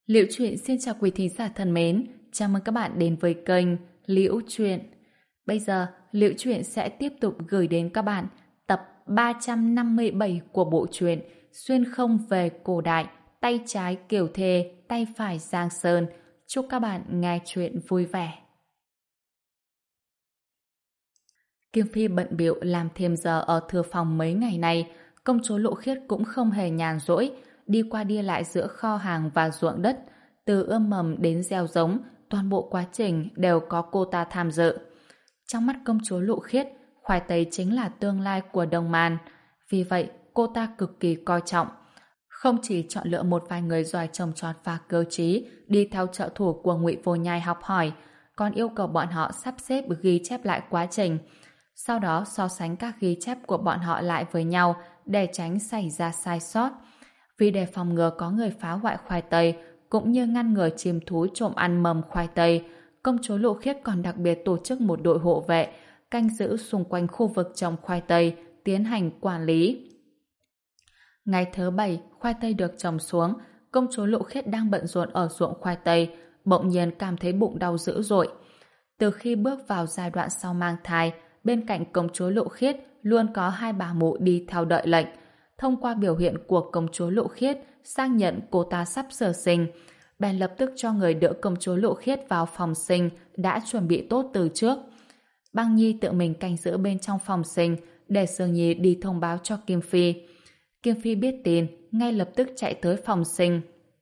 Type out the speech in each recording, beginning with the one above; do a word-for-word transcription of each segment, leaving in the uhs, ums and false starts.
Liễu Chuyện xin chào quý thính giả thân mến, chào mừng các bạn đến với kênh Liễu Chuyện. Bây giờ, Liễu Chuyện sẽ tiếp tục gửi đến các bạn tập ba trăm năm mươi bảy của bộ truyện Xuyên không về cổ đại, tay trái Kiều Thê, tay phải Giang Sơn. Chúc các bạn nghe chuyện vui vẻ. Kim Phi bận bịu làm thêm giờ ở thư phòng mấy ngày nay, công chúa Lộ Khiết cũng không hề nhàn rỗi, đi qua đi lại giữa kho hàng và ruộng đất, từ ươm mầm đến gieo giống, toàn bộ quá trình đều có cô ta tham dự. Trong mắt công chúa Lộ Khiết, khoai tây chính là tương lai của Đông Man, vì vậy cô ta cực kỳ coi trọng. Không chỉ chọn lựa một vài người giỏi trồng trọt và cơ trí đi theo trợ thủ của Ngụy Vô Nhai học hỏi, còn yêu cầu bọn họ sắp xếp ghi chép lại quá trình, sau đó so sánh các ghi chép của bọn họ lại với nhau để tránh xảy ra sai sót. Vì để phòng ngừa có người phá hoại khoai tây cũng như ngăn ngừa chim thú trộm ăn mầm khoai tây, công chúa Lộ Khiết còn đặc biệt tổ chức một đội hộ vệ canh giữ xung quanh khu vực trồng khoai tây, tiến hành quản lý. Ngày thứ bảy, khoai tây được trồng xuống, công chúa Lộ Khiết đang bận rộn ở ruộng khoai tây, bỗng nhiên cảm thấy bụng đau dữ dội. Từ khi bước vào giai đoạn sau mang thai, bên cạnh công chúa Lộ Khiết luôn có hai bà mụ đi theo đợi lệnh. Thông qua biểu hiện của công chúa Lộ Khiết xác nhận cô ta sắp sửa sinh, bèn lập tức cho người đỡ công chúa Lộ Khiết vào phòng sinh đã chuẩn bị tốt từ trước. Băng Nhi tự mình canh giữ bên trong phòng sinh để Sương Nhi đi thông báo cho Kim Phi. Kim Phi biết tin, ngay lập tức chạy tới phòng sinh.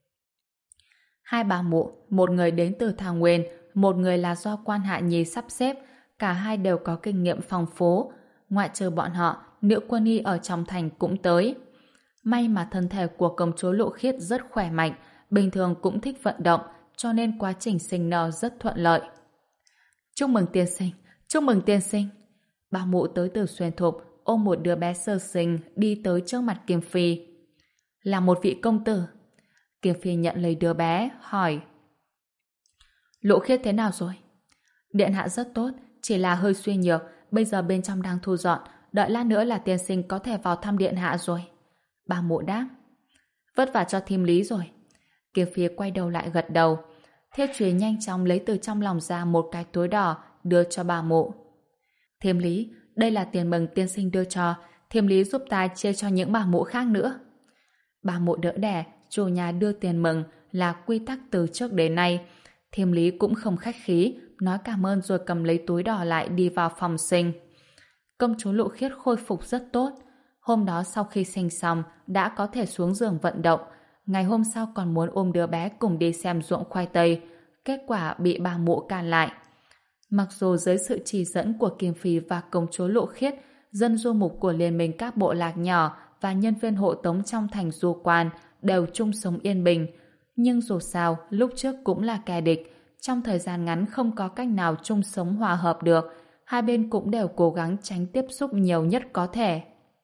Hai bà mụ, một người đến từ Thảo Nguyên, một người là do Quan Hạ Nhi sắp xếp, cả hai đều có kinh nghiệm phong phú. Ngoại trừ bọn họ, nữ quân y ở trong thành cũng tới. May mà thân thể của công chúa Lộ Khiết rất khỏe mạnh, bình thường cũng thích vận động, cho nên quá trình sinh nở rất thuận lợi. Chúc mừng tiên sinh, chúc mừng tiên sinh. Bà mụ tới từ Xuyên Thục, ôm một đứa bé sơ sinh đi tới trước mặt Kim Phi. Là một vị công tử. Kim Phi nhận lấy đứa bé, hỏi: Lộ Khiết thế nào rồi? Điện hạ rất tốt, chỉ là hơi suy nhược, bây giờ bên trong đang thu dọn, đợi lát nữa là tiên sinh có thể vào thăm điện hạ rồi. Bà mụ đáp. Vất vả cho thím Lý rồi. Kim Phi quay đầu lại gật đầu. Thiết Truy nhanh chóng lấy từ trong lòng ra một cái túi đỏ đưa cho bà mụ. Thím Lý, đây là tiền mừng tiên sinh đưa cho, thím Lý giúp ta chia cho những bà mụ khác nữa. Bà mụ đỡ đẻ, chủ nhà đưa tiền mừng là quy tắc từ trước đến nay. Thím Lý cũng không khách khí, nói cảm ơn rồi cầm lấy túi đỏ lại đi vào phòng sinh. Công chúa Lộ Khiết khôi phục rất tốt. Hôm đó sau khi sinh xong đã có thể xuống giường vận động. Ngày hôm sau còn muốn ôm đứa bé cùng đi xem ruộng khoai tây. Kết quả bị bà mụ cản lại. Mặc dù dưới sự chỉ dẫn của Kim Phi và công chúa Lộ Khiết, dân du mục của liên minh các bộ lạc nhỏ và nhân viên hộ tống trong thành du quan đều chung sống yên bình. Nhưng dù sao, lúc trước cũng là kẻ địch. Trong thời gian ngắn không có cách nào chung sống hòa hợp được. Hai bên cũng đều cố gắng tránh tiếp xúc nhiều nhất có thể.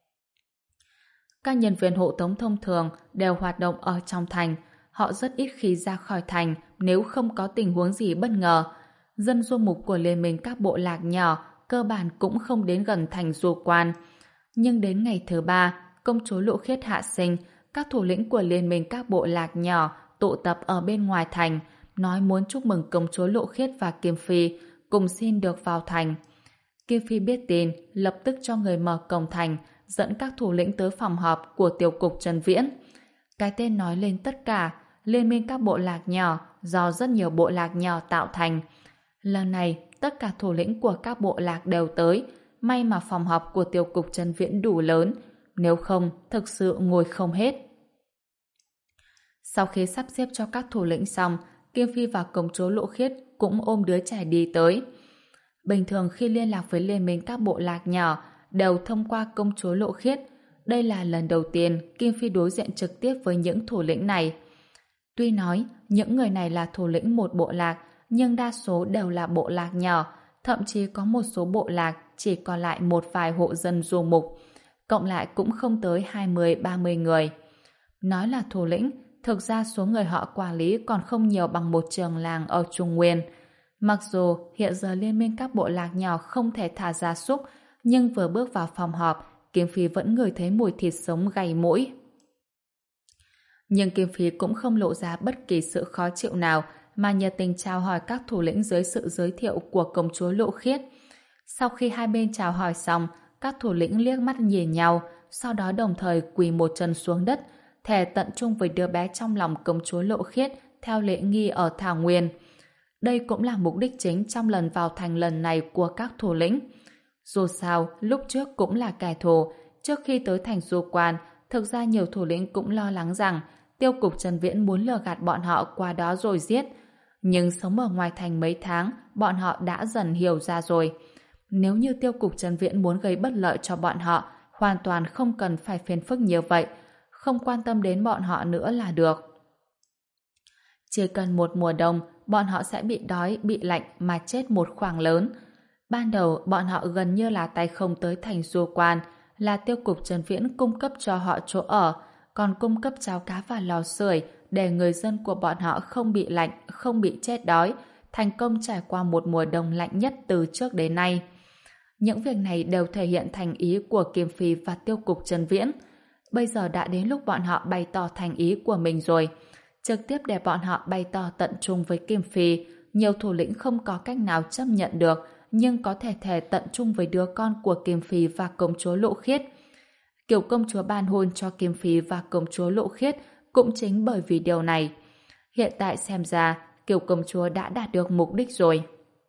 Các nhân viên hộ tống thông thường đều hoạt động ở trong thành. Họ rất ít khi ra khỏi thành nếu không có tình huống gì bất ngờ. Dân du mục của liên minh các bộ lạc nhỏ cơ bản cũng không đến gần thành du quan. Nhưng đến ngày thứ ba, công chúa Lộ Khiết hạ sinh, các thủ lĩnh của liên minh các bộ lạc nhỏ tụ tập ở bên ngoài thành, nói muốn chúc mừng công chúa Lộ Khiết và Kim Phi cùng xin được vào thành. Kim Phi biết tin, lập tức cho người mở cổng thành, dẫn các thủ lĩnh tới phòng họp của tiểu cục Trần Viễn. Cái tên nói lên tất cả, liên minh các bộ lạc nhỏ do rất nhiều bộ lạc nhỏ tạo thành. Lần này, tất cả thủ lĩnh của các bộ lạc đều tới, may mà phòng họp của tiểu cục Trần Viễn đủ lớn, nếu không, thực sự ngồi không hết. Sau khi sắp xếp cho các thủ lĩnh xong, Kim Phi và công chúa Lộ Khiết cũng ôm đứa trẻ đi tới. Bình thường khi liên lạc với liên minh các bộ lạc nhỏ đều thông qua công chúa Lộ Khiết. Đây là lần đầu tiên Kim Phi đối diện trực tiếp với những thủ lĩnh này. Tuy nói những người này là thủ lĩnh một bộ lạc, nhưng đa số đều là bộ lạc nhỏ, thậm chí có một số bộ lạc chỉ còn lại một vài hộ dân du mục, cộng lại cũng không tới hai mươi ba mươi người. Nói là thủ lĩnh, thực ra số người họ quản lý còn không nhiều bằng một trường làng ở Trung Nguyên. Mặc dù hiện giờ liên minh các bộ lạc nhỏ không thể thả gia súc, nhưng vừa bước vào phòng họp, Kim Phi vẫn ngửi thấy mùi thịt sống gay mũi. Nhưng Kim Phi cũng không lộ ra bất kỳ sự khó chịu nào mà nhiệt tình chào hỏi các thủ lĩnh dưới sự giới thiệu của công chúa Lộ Khiết. Sau khi hai bên chào hỏi xong, các thủ lĩnh liếc mắt nhìn nhau, sau đó đồng thời quỳ một chân xuống đất, thề tận chung với đứa bé trong lòng công chúa Lộ Khiết theo lễ nghi ở Thảo Nguyên. Đây cũng là mục đích chính trong lần vào thành lần này của các thủ lĩnh. Dù sao, lúc trước cũng là kẻ thù, trước khi tới thành Du Quan, thực ra nhiều thủ lĩnh cũng lo lắng rằng Tiêu cục Trần Viễn muốn lừa gạt bọn họ qua đó rồi giết. Nhưng sống ở ngoài thành mấy tháng, bọn họ đã dần hiểu ra rồi. Nếu như Tiêu cục Trần Viễn muốn gây bất lợi cho bọn họ, hoàn toàn không cần phải phiền phức nhiều vậy, không quan tâm đến bọn họ nữa là được. Chỉ cần một mùa đông, bọn họ sẽ bị đói, bị lạnh mà chết một khoảng lớn. Ban đầu, bọn họ gần như là tay không tới thành Du Quan, là Tiêu cục Trần Viễn cung cấp cho họ chỗ ở, còn cung cấp cháo cá và lò sưởi để người dân của bọn họ không bị lạnh, không bị chết đói, thành công trải qua một mùa đông lạnh nhất từ trước đến nay. Những việc này đều thể hiện thành ý của Kim Phi và Tiêu cục Trần Viễn. Bây giờ đã đến lúc bọn họ bày tỏ thành ý của mình rồi. Trực tiếp để bọn họ bày tỏ tận trung với Kim Phi, nhiều thủ lĩnh không có cách nào chấp nhận được, nhưng có thể thề tận trung với đứa con của Kim Phi và công chúa Lộ Khiết. Kiểu công chúa ban hôn cho Kim Phi và công chúa Lộ Khiết cũng chính bởi vì điều này. Hiện tại xem ra, kiểu công chúa đã đạt được mục đích rồi.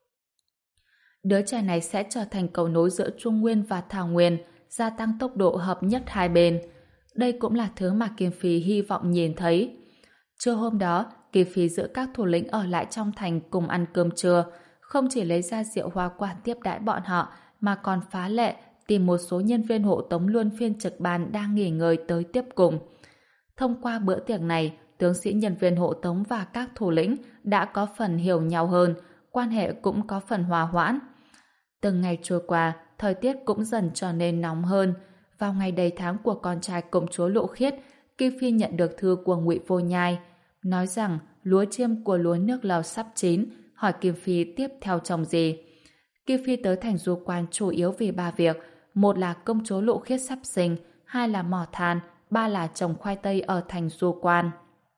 Đứa trẻ này sẽ trở thành cầu nối giữa Trung Nguyên và Thảo Nguyên, gia tăng tốc độ hợp nhất hai bên. Đây cũng là thứ mà Kim Phi hy vọng nhìn thấy. Trưa hôm đó, Kim Phi giữ các thủ lĩnh ở lại trong thành cùng ăn cơm trưa, không chỉ lấy ra rượu hoa quả tiếp đãi bọn họ, mà còn phá lệ tìm một số nhân viên hộ tống luân phiên trực ban đang nghỉ ngơi tới tiếp cùng. Thông qua bữa tiệc này, tướng sĩ nhân viên hộ tống và các thủ lĩnh đã có phần hiểu nhau hơn, quan hệ cũng có phần hòa hoãn. Từng ngày trôi qua, thời tiết cũng dần trở nên nóng hơn. Vào ngày đầy tháng của con trai công chúa Lộ Khiết, Kim Phi nhận được thư của Ngụy Vô Nhai, nói rằng lúa chiêm của lúa nước Lào sắp chín, hỏi Kim Phi tiếp theo trồng gì. Kim Phi tới thành Du Quan chủ yếu vì ba việc, một là công chúa Lộ Khiết sắp sinh, hai là mỏ than, ba là trồng khoai tây ở thành Du Quan.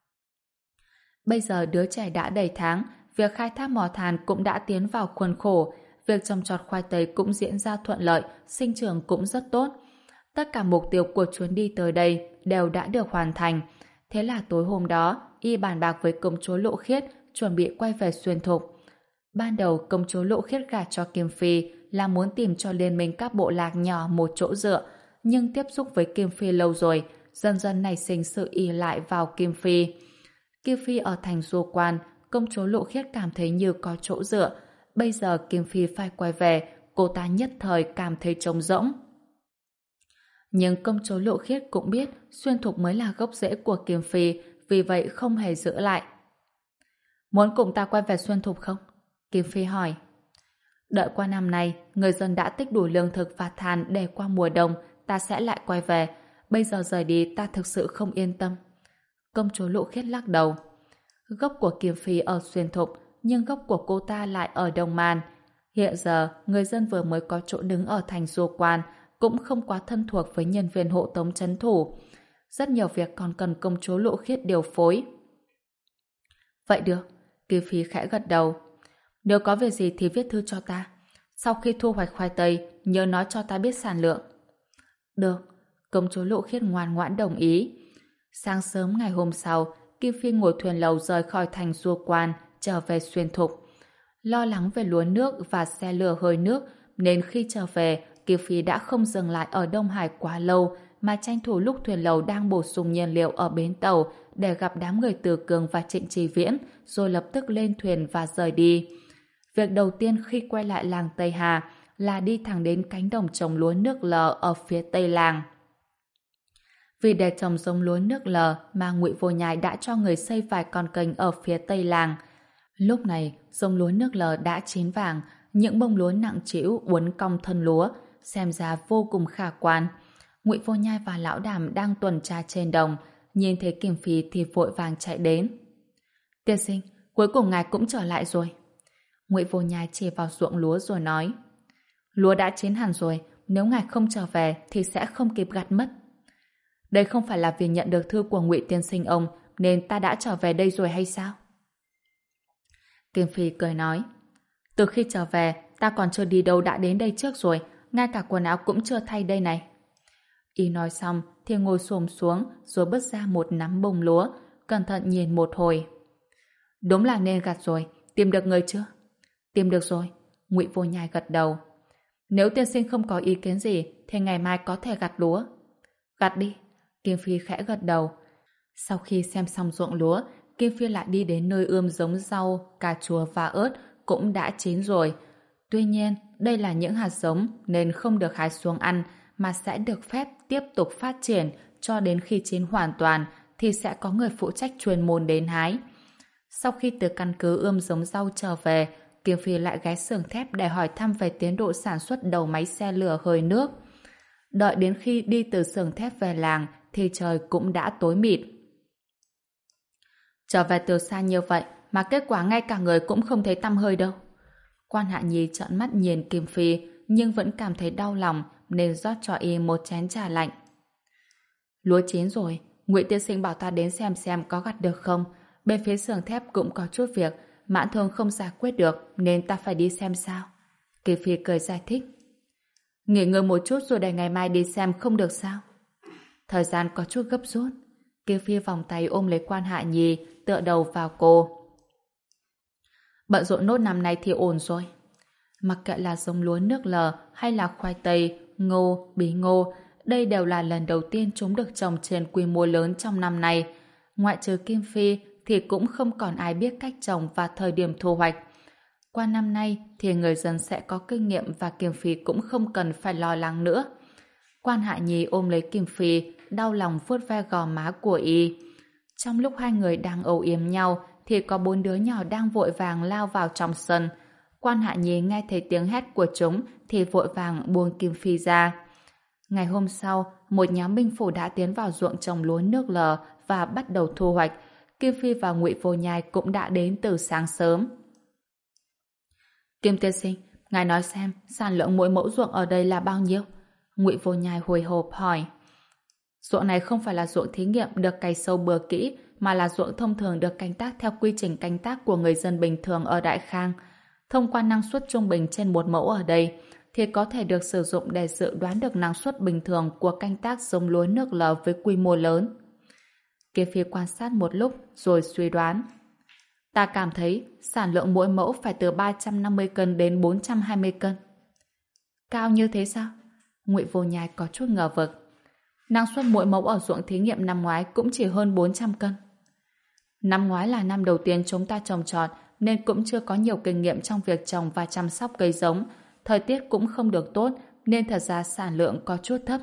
Bây giờ đứa trẻ đã đầy tháng, việc khai thác mỏ than cũng đã tiến vào khuôn khổ, việc trồng trọt khoai tây cũng diễn ra thuận lợi, sinh trưởng cũng rất tốt. Tất cả mục tiêu của chuyến đi tới đây đều đã được hoàn thành. Thế là tối hôm đó, y bàn bạc với công chúa Lộ Khiết, chuẩn bị quay về Xuyên Thục. Ban đầu, công chúa Lộ Khiết gả cho Kim Phi là muốn tìm cho liên minh các bộ lạc nhỏ một chỗ dựa, nhưng tiếp xúc với Kim Phi lâu rồi, dần dần nảy sinh sự ỷ lại vào Kim Phi. Kim Phi ở thành Du Quan, công chúa Lộ Khiết cảm thấy như có chỗ dựa. Bây giờ Kim Phi phải quay về, cô ta nhất thời cảm thấy trống rỗng. Nhưng công chúa Lộ Khiết cũng biết Xuyên Thục mới là gốc rễ của Kim Phi, vì vậy không hề giữ lại. Muốn cùng ta quay về Xuyên Thục không? Kim Phi hỏi. Đợi qua năm nay, người dân đã tích đủ lương thực và than để qua mùa đông, ta sẽ lại quay về. Bây giờ rời đi ta thực sự không yên tâm. Công chúa Lộ Khiết lắc đầu. Gốc của Kim Phi ở Xuyên Thục, nhưng gốc của cô ta lại ở Đông Man. Hiện giờ, người dân vừa mới có chỗ đứng ở thành Du Quan, cũng không quá thân thuộc với nhân viên hộ tống trấn thủ. Rất nhiều việc còn cần công chúa Lộ Khiết điều phối. Vậy được, Kim Phi khẽ gật đầu. Nếu có việc gì thì viết thư cho ta. Sau khi thu hoạch khoai tây, nhớ nói cho ta biết sản lượng. Được, công chúa Lộ Khiết ngoan ngoãn đồng ý. Sáng sớm ngày hôm sau, Kim Phi ngồi thuyền lầu rời khỏi thành Du Quan, trở về Xuyên Thục. Lo lắng về lúa nước và xe lửa hơi nước, nên khi trở về, Kim Phi đã không dừng lại ở Đông Hải quá lâu, mà tranh thủ lúc thuyền lầu đang bổ sung nhiên liệu ở bến tàu để gặp đám người Từ Cường và Trịnh Trì Viễn, rồi lập tức lên thuyền và rời đi. Việc đầu tiên khi quay lại làng Tây Hà là đi thẳng đến cánh đồng trồng lúa nước lờ ở phía tây làng. Vì để trồng giống lúa nước lờ mà Ngụy Vô Nhai đã cho người xây vài con kênh ở phía tây làng. Lúc này, giống lúa nước lờ đã chín vàng, những bông lúa nặng trĩu uốn cong thân lúa, xem ra vô cùng khả quan. Ngụy Vô Nhai và Lão Đàm đang tuần tra trên đồng, nhìn thấy Kim Phi thì vội vàng chạy đến. Tiên sinh, cuối cùng ngài cũng trở lại rồi. Ngụy Vô Nhai chỉ vào ruộng lúa rồi nói. Lúa đã chín hẳn rồi, nếu ngài không trở về thì sẽ không kịp gặt mất. Đây không phải là vì nhận được thư của Ngụy tiên sinh ông nên ta đã trở về đây rồi hay sao? Kim Phi cười nói, từ khi trở về ta còn chưa đi đâu đã đến đây trước rồi, ngay cả quần áo cũng chưa thay đây này. Y nói xong thì ngồi xổm xuống rồi bứt ra một nắm bông lúa, cẩn thận nhìn một hồi. Đúng là nên gặt rồi, tìm được người chưa? Tìm được rồi, Ngụy Vô Nhai gật đầu. Nếu tiên sinh không có ý kiến gì thì ngày mai có thể gặt lúa. Gặt đi, Kim Phi khẽ gật đầu. Sau khi xem xong ruộng lúa, Kim Phi lại đi đến nơi ươm giống rau, cà chua và ớt cũng đã chín rồi. Tuy nhiên, đây là những hạt giống nên không được hái xuống ăn mà sẽ được phép tiếp tục phát triển cho đến khi chín hoàn toàn thì sẽ có người phụ trách chuyên môn đến hái. Sau khi từ căn cứ ươm giống rau trở về, Kim Phi lại ghé xưởng thép để hỏi thăm về tiến độ sản xuất đầu máy xe lửa hơi nước. Đợi đến khi đi từ xưởng thép về làng thì trời cũng đã tối mịt. Trở về từ xa như vậy mà kết quả ngay cả người cũng không thấy tăm hơi đâu. Quan Hạ Nhi trợn mắt nhìn Kim Phi nhưng vẫn cảm thấy đau lòng nên rót cho y một chén trà lạnh. Lúa chín rồi, Ngụy tiên sinh bảo ta đến xem xem có gặt được không. Bên phía xưởng thép cũng có chút việc, Mãn Thương không giải quyết được nên ta phải đi xem sao. Kim Phi cười giải thích. Nghỉ ngơi một chút rồi để ngày mai đi xem không được sao? Thời gian có chút gấp rút. Kim Phi vòng tay ôm lấy Quan Hạ Nhi, tựa đầu vào cô. Bận rộn nốt năm nay thì ổn rồi. Mặc kệ là giống lúa nước lờ hay là khoai tây, ngô, bí ngô, đây đều là lần đầu tiên chúng được trồng trên quy mô lớn trong năm nay. Ngoại trừ Kim Phi thì cũng không còn ai biết cách trồng và thời điểm thu hoạch. Qua năm nay thì người dân sẽ có kinh nghiệm và Kim Phi cũng không cần phải lo lắng nữa. Quan Hạ Nhi ôm lấy Kim Phi, đau lòng vuốt ve gò má của y. Trong lúc hai người đang âu yếm nhau thì có bốn đứa nhỏ đang vội vàng lao vào trong sân. Quan Hạ Nhi nghe thấy tiếng hét của chúng thì vội vàng buông Kim Phi ra. Ngày hôm sau, một nhóm binh phủ đã tiến vào ruộng trồng lúa nước lờ và bắt đầu thu hoạch. Kim Phi và Ngụy Vô Nhai cũng đã đến từ sáng sớm. Kim tiên sinh, ngài nói xem sản lượng mỗi mẫu ruộng ở đây là bao nhiêu? Ngụy Vô Nhai hồi hộp hỏi. Ruộng này không phải là ruộng thí nghiệm được cày sâu bừa kỹ, mà là ruộng thông thường được canh tác theo quy trình canh tác của người dân bình thường ở Đại Khang. Thông qua năng suất trung bình trên một mẫu ở đây, thì có thể được sử dụng để dự đoán được năng suất bình thường của canh tác giống lúa nước lờ với quy mô lớn. Kim Phi quan sát một lúc rồi suy đoán. Ta cảm thấy sản lượng mỗi mẫu phải từ ba trăm năm mươi cân đến bốn trăm hai mươi cân. Cao như thế sao? Ngụy Vô Nhai có chút ngờ vực. Năng suất mỗi mẫu ở ruộng thí nghiệm năm ngoái cũng chỉ hơn bốn trăm cân. Năm ngoái là năm đầu tiên chúng ta trồng trọt nên cũng chưa có nhiều kinh nghiệm trong việc trồng và chăm sóc cây giống. Thời tiết cũng không được tốt nên thật ra sản lượng có chút thấp.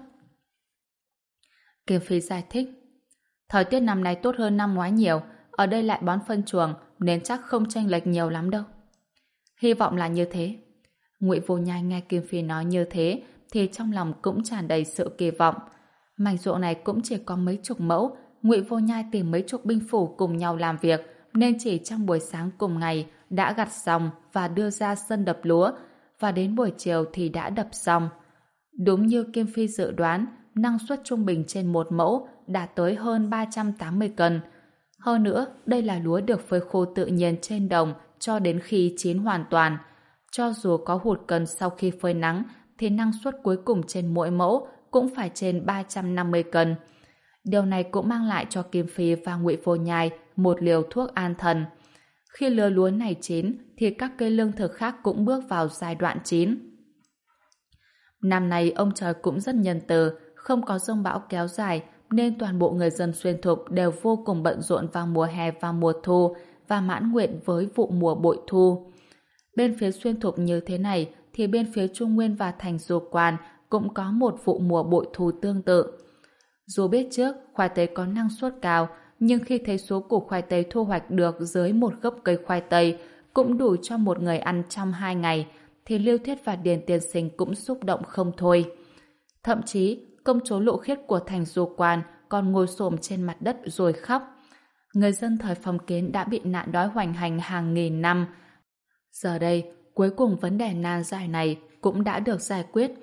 Kim Phi giải thích. Thời tiết năm nay tốt hơn năm ngoái nhiều, ở đây lại bón phân chuồng nên chắc không chênh lệch nhiều lắm đâu. Hy vọng là như thế. Ngụy Vô Nhai nghe Kim Phi nói như thế thì trong lòng cũng tràn đầy sự kỳ vọng. Mảnh ruộng này cũng chỉ có mấy chục mẫu, Ngụy Vô Nhai tìm mấy chục binh phủ cùng nhau làm việc nên chỉ trong buổi sáng cùng ngày đã gặt xong và đưa ra sân đập lúa, và đến buổi chiều thì đã đập xong. Đúng như Kim Phi dự đoán, năng suất trung bình trên một mẫu đạt tới hơn ba trăm tám mươi cân. Hơn nữa, đây là lúa được phơi khô tự nhiên trên đồng cho đến khi chín hoàn toàn. Cho dù có hụt cân sau khi phơi nắng, thì năng suất cuối cùng trên mỗi mẫu cũng phải trên ba trăm năm mươi cân. Điều này cũng mang lại cho Kim Phi và Ngụy Vô Nhai một liều thuốc an thần. Khi lứa lúa này chín, thì các cây lương thực khác cũng bước vào giai đoạn chín. Năm nay ông trời cũng rất nhân từ, không có giông bão kéo dài, nên toàn bộ người dân Xuyên Thục đều vô cùng bận rộn vào mùa hè và mùa thu và mãn nguyện với vụ mùa bội thu. Bên phía Xuyên Thục như thế này, thì bên phía Trung Nguyên và thành Du Quan cũng có một vụ mùa bội thu tương tự. Dù biết trước khoai tây có năng suất cao, nhưng khi thấy số củ khoai tây thu hoạch được dưới một gốc cây khoai tây cũng đủ cho một người ăn trong hai ngày, thì Liêu Thiết và Điền Tiên Sinh cũng xúc động không thôi. Thậm chí, công chúa Lộ Khiết của thành Du Quan còn ngồi xổm trên mặt đất rồi khóc. Người dân thời phong kiến đã bị nạn đói hoành hành hàng nghìn năm. Giờ đây, cuối cùng vấn đề nan giải này cũng đã được giải quyết.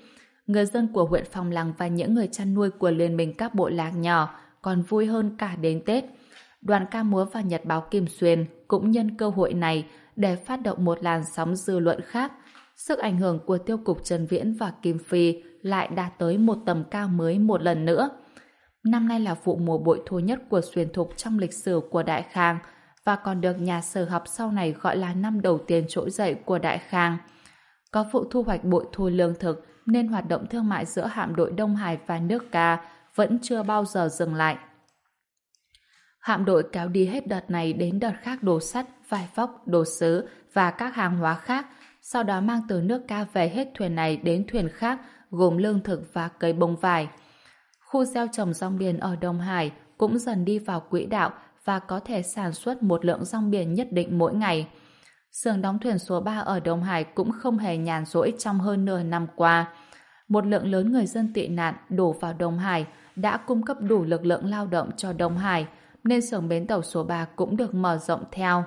Người dân của huyện Phong Lăng và những người chăn nuôi của liên minh các bộ lạc nhỏ còn vui hơn cả đến Tết. Đoàn ca múa và nhật báo Kim Xuyên cũng nhân cơ hội này để phát động một làn sóng dư luận khác. Sức ảnh hưởng của tiêu cục Trần Viễn và Kim Phi lại đạt tới một tầm cao mới một lần nữa. Năm nay là vụ mùa bội thu nhất của Xuyên Thục trong lịch sử của Đại Khang và còn được nhà sử học sau này gọi là năm đầu tiên trỗi dậy của Đại Khang. Có vụ thu hoạch bội thu lương thực nên hoạt động thương mại giữa hạm đội Đông Hải và nước Ca vẫn chưa bao giờ dừng lại. Hạm đội kéo đi hết đợt này đến đợt khác đồ sắt, vải vóc, đồ sứ và các hàng hóa khác, sau đó mang từ nước Ca về hết thuyền này đến thuyền khác gồm lương thực và cây bông vải. Khu gieo trồng rong biển ở Đông Hải cũng dần đi vào quỹ đạo và có thể sản xuất một lượng rong biển nhất định mỗi ngày. Xưởng đóng thuyền số ba ở Đông Hải cũng không hề nhàn rỗi trong hơn nửa năm qua. Một lượng lớn người dân tị nạn đổ vào Đông Hải đã cung cấp đủ lực lượng lao động cho Đông Hải, nên xưởng bến tàu số ba cũng được mở rộng theo.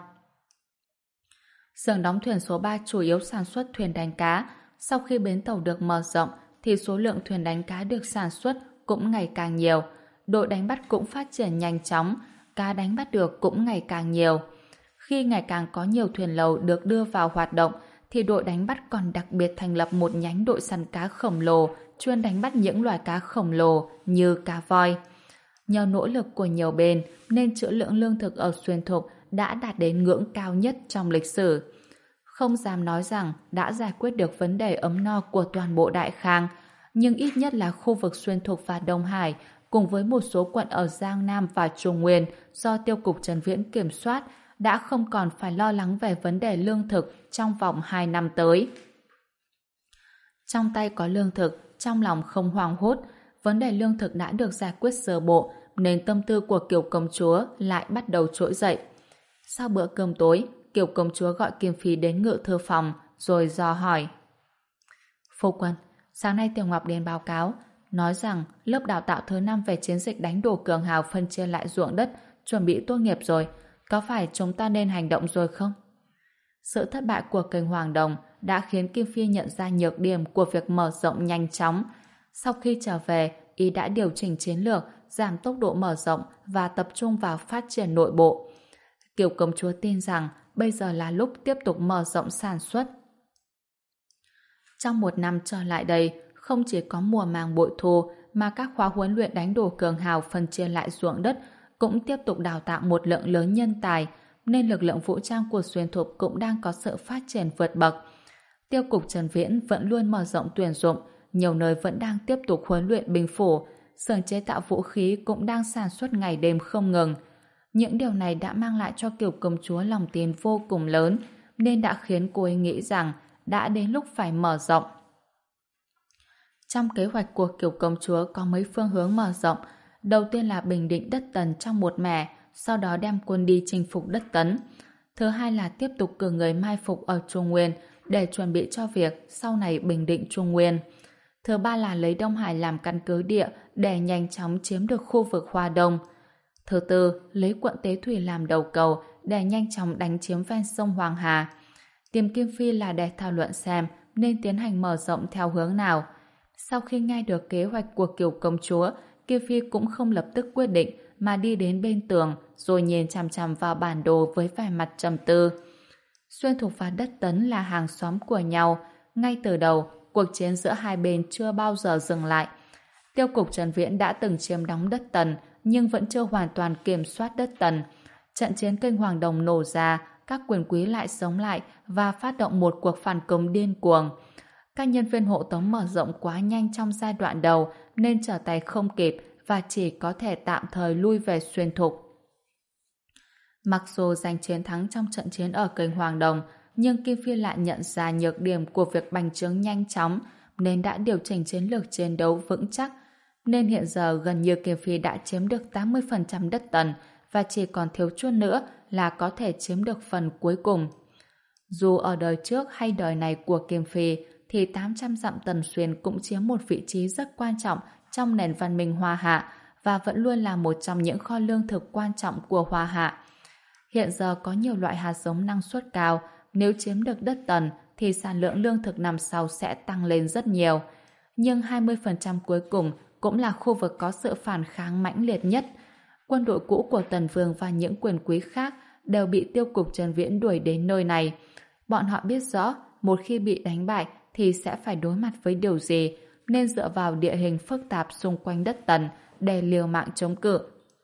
Xưởng đóng thuyền số ba chủ yếu sản xuất thuyền đánh cá. Sau khi bến tàu được mở rộng, thì số lượng thuyền đánh cá được sản xuất cũng ngày càng nhiều. Đội đánh bắt cũng phát triển nhanh chóng, cá đánh bắt được cũng ngày càng nhiều. Khi ngày càng có nhiều thuyền lầu được đưa vào hoạt động, thì đội đánh bắt còn đặc biệt thành lập một nhánh đội săn cá khổng lồ chuyên đánh bắt những loài cá khổng lồ như cá voi. Nhờ nỗ lực của nhiều bên nên trữ lượng lương thực ở Xuyên Thục đã đạt đến ngưỡng cao nhất trong lịch sử. Không dám nói rằng đã giải quyết được vấn đề ấm no của toàn bộ Đại Khang, nhưng ít nhất là khu vực Xuyên Thục và Đông Hải cùng với một số quận ở Giang Nam và Trung Nguyên do tiêu cục Trần Viễn kiểm soát đã không còn phải lo lắng về vấn đề lương thực trong vòng hai năm tới. Trong tay có lương thực, trong lòng không hoang hốt, vấn đề lương thực đã được giải quyết sơ bộ nên tâm tư của Kiều công chúa lại bắt đầu trỗi dậy. Sau bữa cơm tối, Kiều công chúa gọi Kim Phi đến ngự thư phòng rồi dò hỏi: Phu quân, sáng nay Tiểu Ngọc đến báo cáo nói rằng lớp đào tạo thứ năm về chiến dịch đánh đổ cường hào phân chia lại ruộng đất chuẩn bị tốt nghiệp rồi, có phải chúng ta nên hành động rồi không? Sự thất bại của kênh Hoàng Đồng đã khiến Kim Phi nhận ra nhược điểm của việc mở rộng nhanh chóng. Sau khi trở về, y đã điều chỉnh chiến lược, giảm tốc độ mở rộng và tập trung vào phát triển nội bộ. Kiều công chúa tin rằng bây giờ là lúc tiếp tục mở rộng sản xuất. Trong một năm trở lại đây, không chỉ có mùa màng bội thu mà các khóa huấn luyện đánh đổ cường hào phân chia lại ruộng đất cũng tiếp tục đào tạo một lượng lớn nhân tài, nên lực lượng vũ trang của Xuyên Thục cũng đang có sự phát triển vượt bậc. Tiêu cục Trần Viễn vẫn luôn mở rộng tuyển dụng, nhiều nơi vẫn đang tiếp tục huấn luyện binh phủ, xưởng chế tạo vũ khí cũng đang sản xuất ngày đêm không ngừng. Những điều này đã mang lại cho Kiều công chúa lòng tin vô cùng lớn, nên đã khiến cô ấy nghĩ rằng đã đến lúc phải mở rộng. Trong kế hoạch của Kiều công chúa có mấy phương hướng mở rộng. Đầu tiên là bình định đất Tần trong một mẻ, sau đó đem quân đi chinh phục đất Tấn. Thứ hai là tiếp tục cử người mai phục ở Trung Nguyên để chuẩn bị cho việc sau này bình định Trung Nguyên. Thứ ba là lấy Đông Hải làm căn cứ địa để nhanh chóng chiếm được khu vực Hoa Đông. Thứ tư, lấy quận Tế Thủy làm đầu cầu để nhanh chóng đánh chiếm ven sông Hoàng Hà. Tìm Kim Phi là để thảo luận xem nên tiến hành mở rộng theo hướng nào. Sau khi nghe được kế hoạch của Kiều công chúa, Kim Phi cũng không lập tức quyết định mà đi đến bên tường rồi nhìn chằm chằm vào bản đồ với vẻ mặt trầm tư. Xuyên Thục và đất Tấn là hàng xóm của nhau. Ngay từ đầu, cuộc chiến giữa hai bên chưa bao giờ dừng lại. Tiêu cục Trần Viễn đã từng chiếm đóng đất Tần nhưng vẫn chưa hoàn toàn kiểm soát đất Tần. Trận chiến kênh Hoàng Đồng nổ ra, các quyền quý lại sống lại và phát động một cuộc phản công điên cuồng. Các nhân viên hộ tống mở rộng quá nhanh trong giai đoạn đầu nên trở tay không kịp và chỉ có thể tạm thời lui về Xuyên Thục. Mặc dù giành chiến thắng trong trận chiến ở kênh Hoàng Đồng, nhưng Kim Phi lại nhận ra nhược điểm của việc bành trướng nhanh chóng nên đã điều chỉnh chiến lược chiến đấu vững chắc. Nên hiện giờ gần như Kim Phi đã chiếm được tám mươi phần trăm đất Tần và chỉ còn thiếu chút nữa là có thể chiếm được phần cuối cùng. Dù ở đời trước hay đời này của Kim Phi thì tám trăm dặm Tần Xuyên cũng chiếm một vị trí rất quan trọng trong nền văn minh Hoa Hạ và vẫn luôn là một trong những kho lương thực quan trọng của Hoa Hạ. Hiện giờ có nhiều loại hạt giống năng suất cao, nếu chiếm được đất Tần thì sản lượng lương thực năm sau sẽ tăng lên rất nhiều. nhưng hai mươi phần trăm cuối cùng cũng là khu vực có sự phản kháng mãnh liệt nhất. Quân đội cũ của Tần Vương và những quyền quý khác đều bị Tiêu cục Trần Viễn đuổi đến nơi này. Bọn họ biết rõ một khi bị đánh bại thì sẽ phải đối mặt với điều gì, nên dựa vào địa hình phức tạp xung quanh đất Tần để liều mạng chống cự.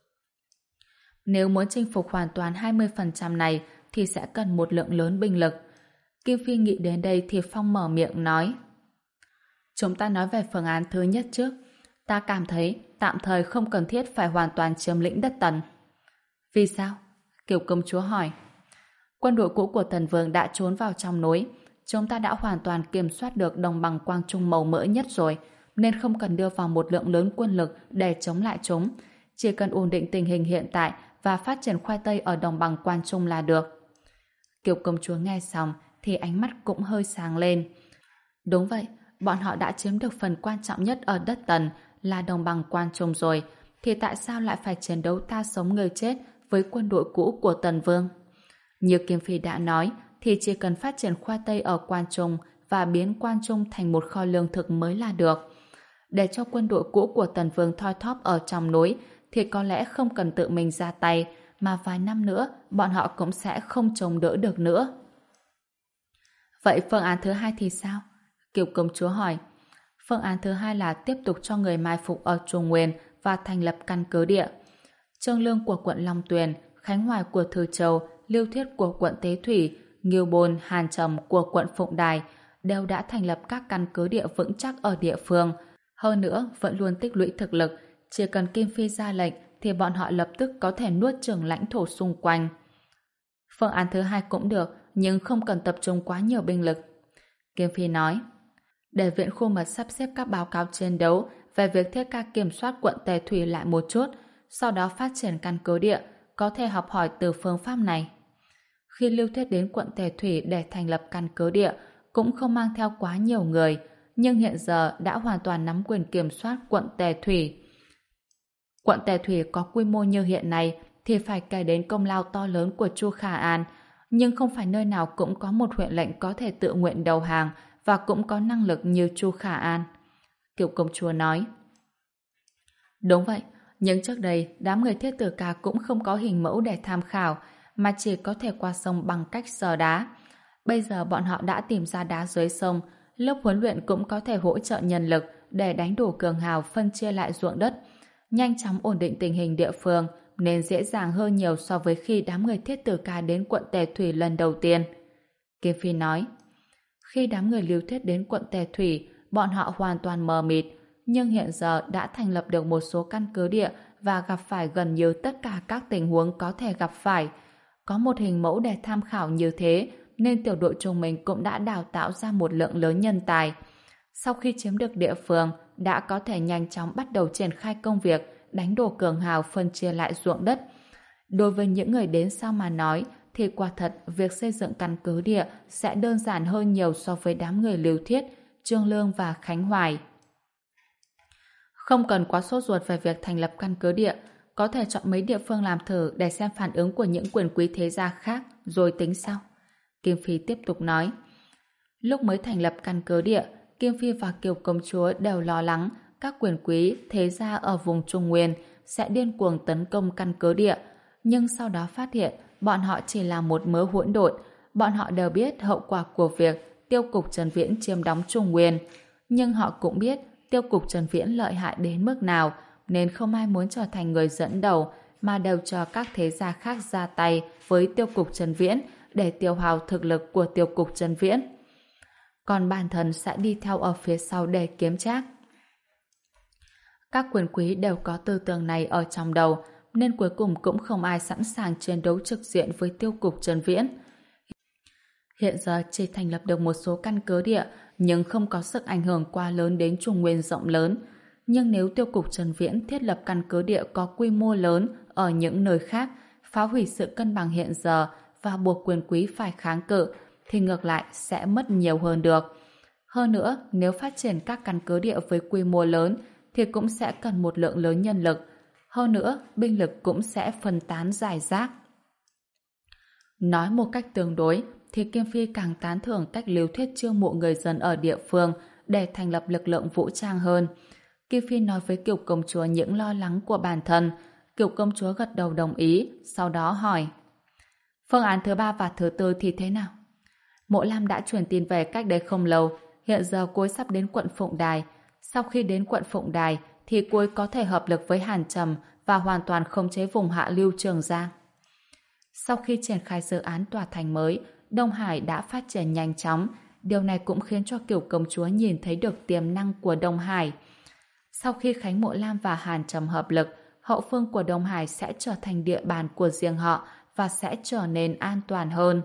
Nếu muốn chinh phục hoàn toàn hai mươi phần trăm này thì sẽ cần một lượng lớn binh lực. Kim Phi nghĩ đến đây thì Phong mở miệng nói: Chúng ta nói về phương án thứ nhất trước. Ta cảm thấy tạm thời không cần thiết phải hoàn toàn chiếm lĩnh đất Tần. Vì sao? Kiều công chúa hỏi. Quân đội cũ của Tần Vương đã trốn vào trong núi. Chúng ta đã hoàn toàn kiểm soát được đồng bằng Quang Trung màu mỡ nhất rồi, nên không cần đưa vào một lượng lớn quân lực để chống lại chúng. Chỉ cần ổn định tình hình hiện tại và phát triển khoai tây ở đồng bằng Quang Trung là được. Kiều công chúa nghe xong thì ánh mắt cũng hơi sáng lên. Đúng vậy, bọn họ đã chiếm được phần quan trọng nhất ở đất Tần là đồng bằng Quang Trung rồi, thì tại sao lại phải chiến đấu ta sống người chết với quân đội cũ của Tần Vương? Như Kim Phi đã nói, thì chỉ cần phát triển khoai tây ở Quan Trung và biến Quan Trung thành một kho lương thực mới là được. Để cho quân đội cũ của Tần Vương thoi thóp ở trong núi thì có lẽ không cần tự mình ra tay, mà vài năm nữa bọn họ cũng sẽ không chống đỡ được nữa. Vậy phương án thứ hai thì sao? Kiều công chúa hỏi. Phương án thứ hai là tiếp tục cho người mai phục ở Trung Nguyên và thành lập căn cứ địa. Trương Lương của quận Long Tuyền, Khánh Hoài của Thư Châu, Lưu Thiết của quận Tế Thủy, Nghiêu Bôn, Hàn Trầm của quận Phụng Đài đều đã thành lập các căn cứ địa vững chắc ở địa phương. Hơn nữa, vẫn luôn tích lũy thực lực. Chỉ cần Kim Phi ra lệnh thì bọn họ lập tức có thể nuốt chửng lãnh thổ xung quanh. Phương án thứ hai cũng được, nhưng không cần tập trung quá nhiều binh lực. Kim Phi nói. Để viện khu mật sắp xếp các báo cáo chiến đấu về việc thiết ca kiểm soát quận Tề Thủy lại một chút, sau đó phát triển căn cứ địa, có thể học hỏi từ phương pháp này. Khi Lưu Thiết đến quận Tề Thủy để thành lập căn cứ địa, cũng không mang theo quá nhiều người, nhưng hiện giờ đã hoàn toàn nắm quyền kiểm soát quận Tề Thủy. Quận Tề Thủy có quy mô như hiện nay thì phải kể đến công lao to lớn của Chu Khả An, nhưng không phải nơi nào cũng có một huyện lệnh có thể tự nguyện đầu hàng và cũng có năng lực như Chu Khả An. Kiều công chúa nói. Đúng vậy, nhưng trước đây đám người Thiết Tử Ca cũng không có hình mẫu để tham khảo, mà chỉ có thể qua sông bằng cách sờ đá. Bây giờ bọn họ đã tìm ra đá dưới sông, lớp huấn luyện cũng có thể hỗ trợ nhân lực để đánh đổ cường hào phân chia lại ruộng đất, nhanh chóng ổn định tình hình địa phương, nên dễ dàng hơn nhiều so với khi đám người Thiết Tử Ca đến quận Tề Thủy lần đầu tiên. Kim Phi nói. Khi đám người Lưu Thiết đến quận Tề Thủy, bọn họ hoàn toàn mờ mịt, nhưng hiện giờ đã thành lập được một số căn cứ địa và gặp phải gần như tất cả các tình huống có thể gặp phải. Có một hình mẫu để tham khảo như thế, nên tiểu đội chúng mình cũng đã đào tạo ra một lượng lớn nhân tài. Sau khi chiếm được địa phương, đã có thể nhanh chóng bắt đầu triển khai công việc đánh đổ cường hào phân chia lại ruộng đất. Đối với những người đến sau mà nói, thì quả thật việc xây dựng căn cứ địa sẽ đơn giản hơn nhiều so với đám người Lưu Thiết, Trương Lương và Khánh Hoài. Không cần quá sốt ruột về việc thành lập căn cứ địa, có thể chọn mấy địa phương làm thử để xem phản ứng của những quyền quý thế gia khác rồi tính sau. Kim Phi tiếp tục nói. Lúc mới thành lập căn cứ địa, Kim Phi và Kiều công chúa đều lo lắng các quyền quý thế gia ở vùng Trung Nguyên sẽ điên cuồng tấn công căn cứ địa, nhưng sau đó phát hiện bọn họ chỉ là một mớ hỗn độn. Bọn họ đều biết hậu quả của việc Tiêu cục Trần Viễn chiếm đóng Trung Nguyên, nhưng họ cũng biết Tiêu cục Trần Viễn lợi hại đến mức nào, nên không ai muốn trở thành người dẫn đầu, mà đều cho các thế gia khác ra tay với Tiêu cục Trần Viễn để tiêu hao thực lực của Tiêu cục Trần Viễn. Còn bản thân sẽ đi theo ở phía sau để kiếm trác. Các quyền quý đều có tư tưởng này ở trong đầu, nên cuối cùng cũng không ai sẵn sàng chiến đấu trực diện với Tiêu cục Trần Viễn. Hiện giờ chỉ thành lập được một số căn cứ địa, nhưng không có sức ảnh hưởng quá lớn đến Trung Nguyên rộng lớn. Nhưng nếu Tiêu cục Trần Viễn thiết lập căn cứ địa có quy mô lớn ở những nơi khác, phá hủy sự cân bằng hiện giờ và buộc quyền quý phải kháng cự, thì ngược lại sẽ mất nhiều hơn được. Hơn nữa, nếu phát triển các căn cứ địa với quy mô lớn, thì cũng sẽ cần một lượng lớn nhân lực. Hơn nữa, binh lực cũng sẽ phân tán rải rác. Nói một cách tương đối, thì Kim Phi càng tán thưởng cách Lưu Thiết chiêu mộ người dân ở địa phương để thành lập lực lượng vũ trang hơn. Kim Phi nói với Kiều công chúa những lo lắng của bản thân. Kiều công chúa gật đầu đồng ý, sau đó hỏi: phương án thứ ba và thứ tư thì thế nào? Mộ Lam đã truyền tin về cách đây không lâu, hiện giờ cô ấy sắp đến quận Phụng Đài. Sau khi đến quận Phụng Đài thì cô ấy có thể hợp lực với Hàn Trầm và hoàn toàn khống chế vùng hạ lưu Trường Giang. Sau khi triển khai dự án tòa thành mới, Đông Hải đã phát triển nhanh chóng. Điều này cũng khiến cho Kiều công chúa nhìn thấy được tiềm năng của Đông Hải. Sau khi Khánh Mộ Lam và Hàn Trầm hợp lực, hậu phương của Đông Hải sẽ trở thành địa bàn của riêng họ và sẽ trở nên an toàn hơn.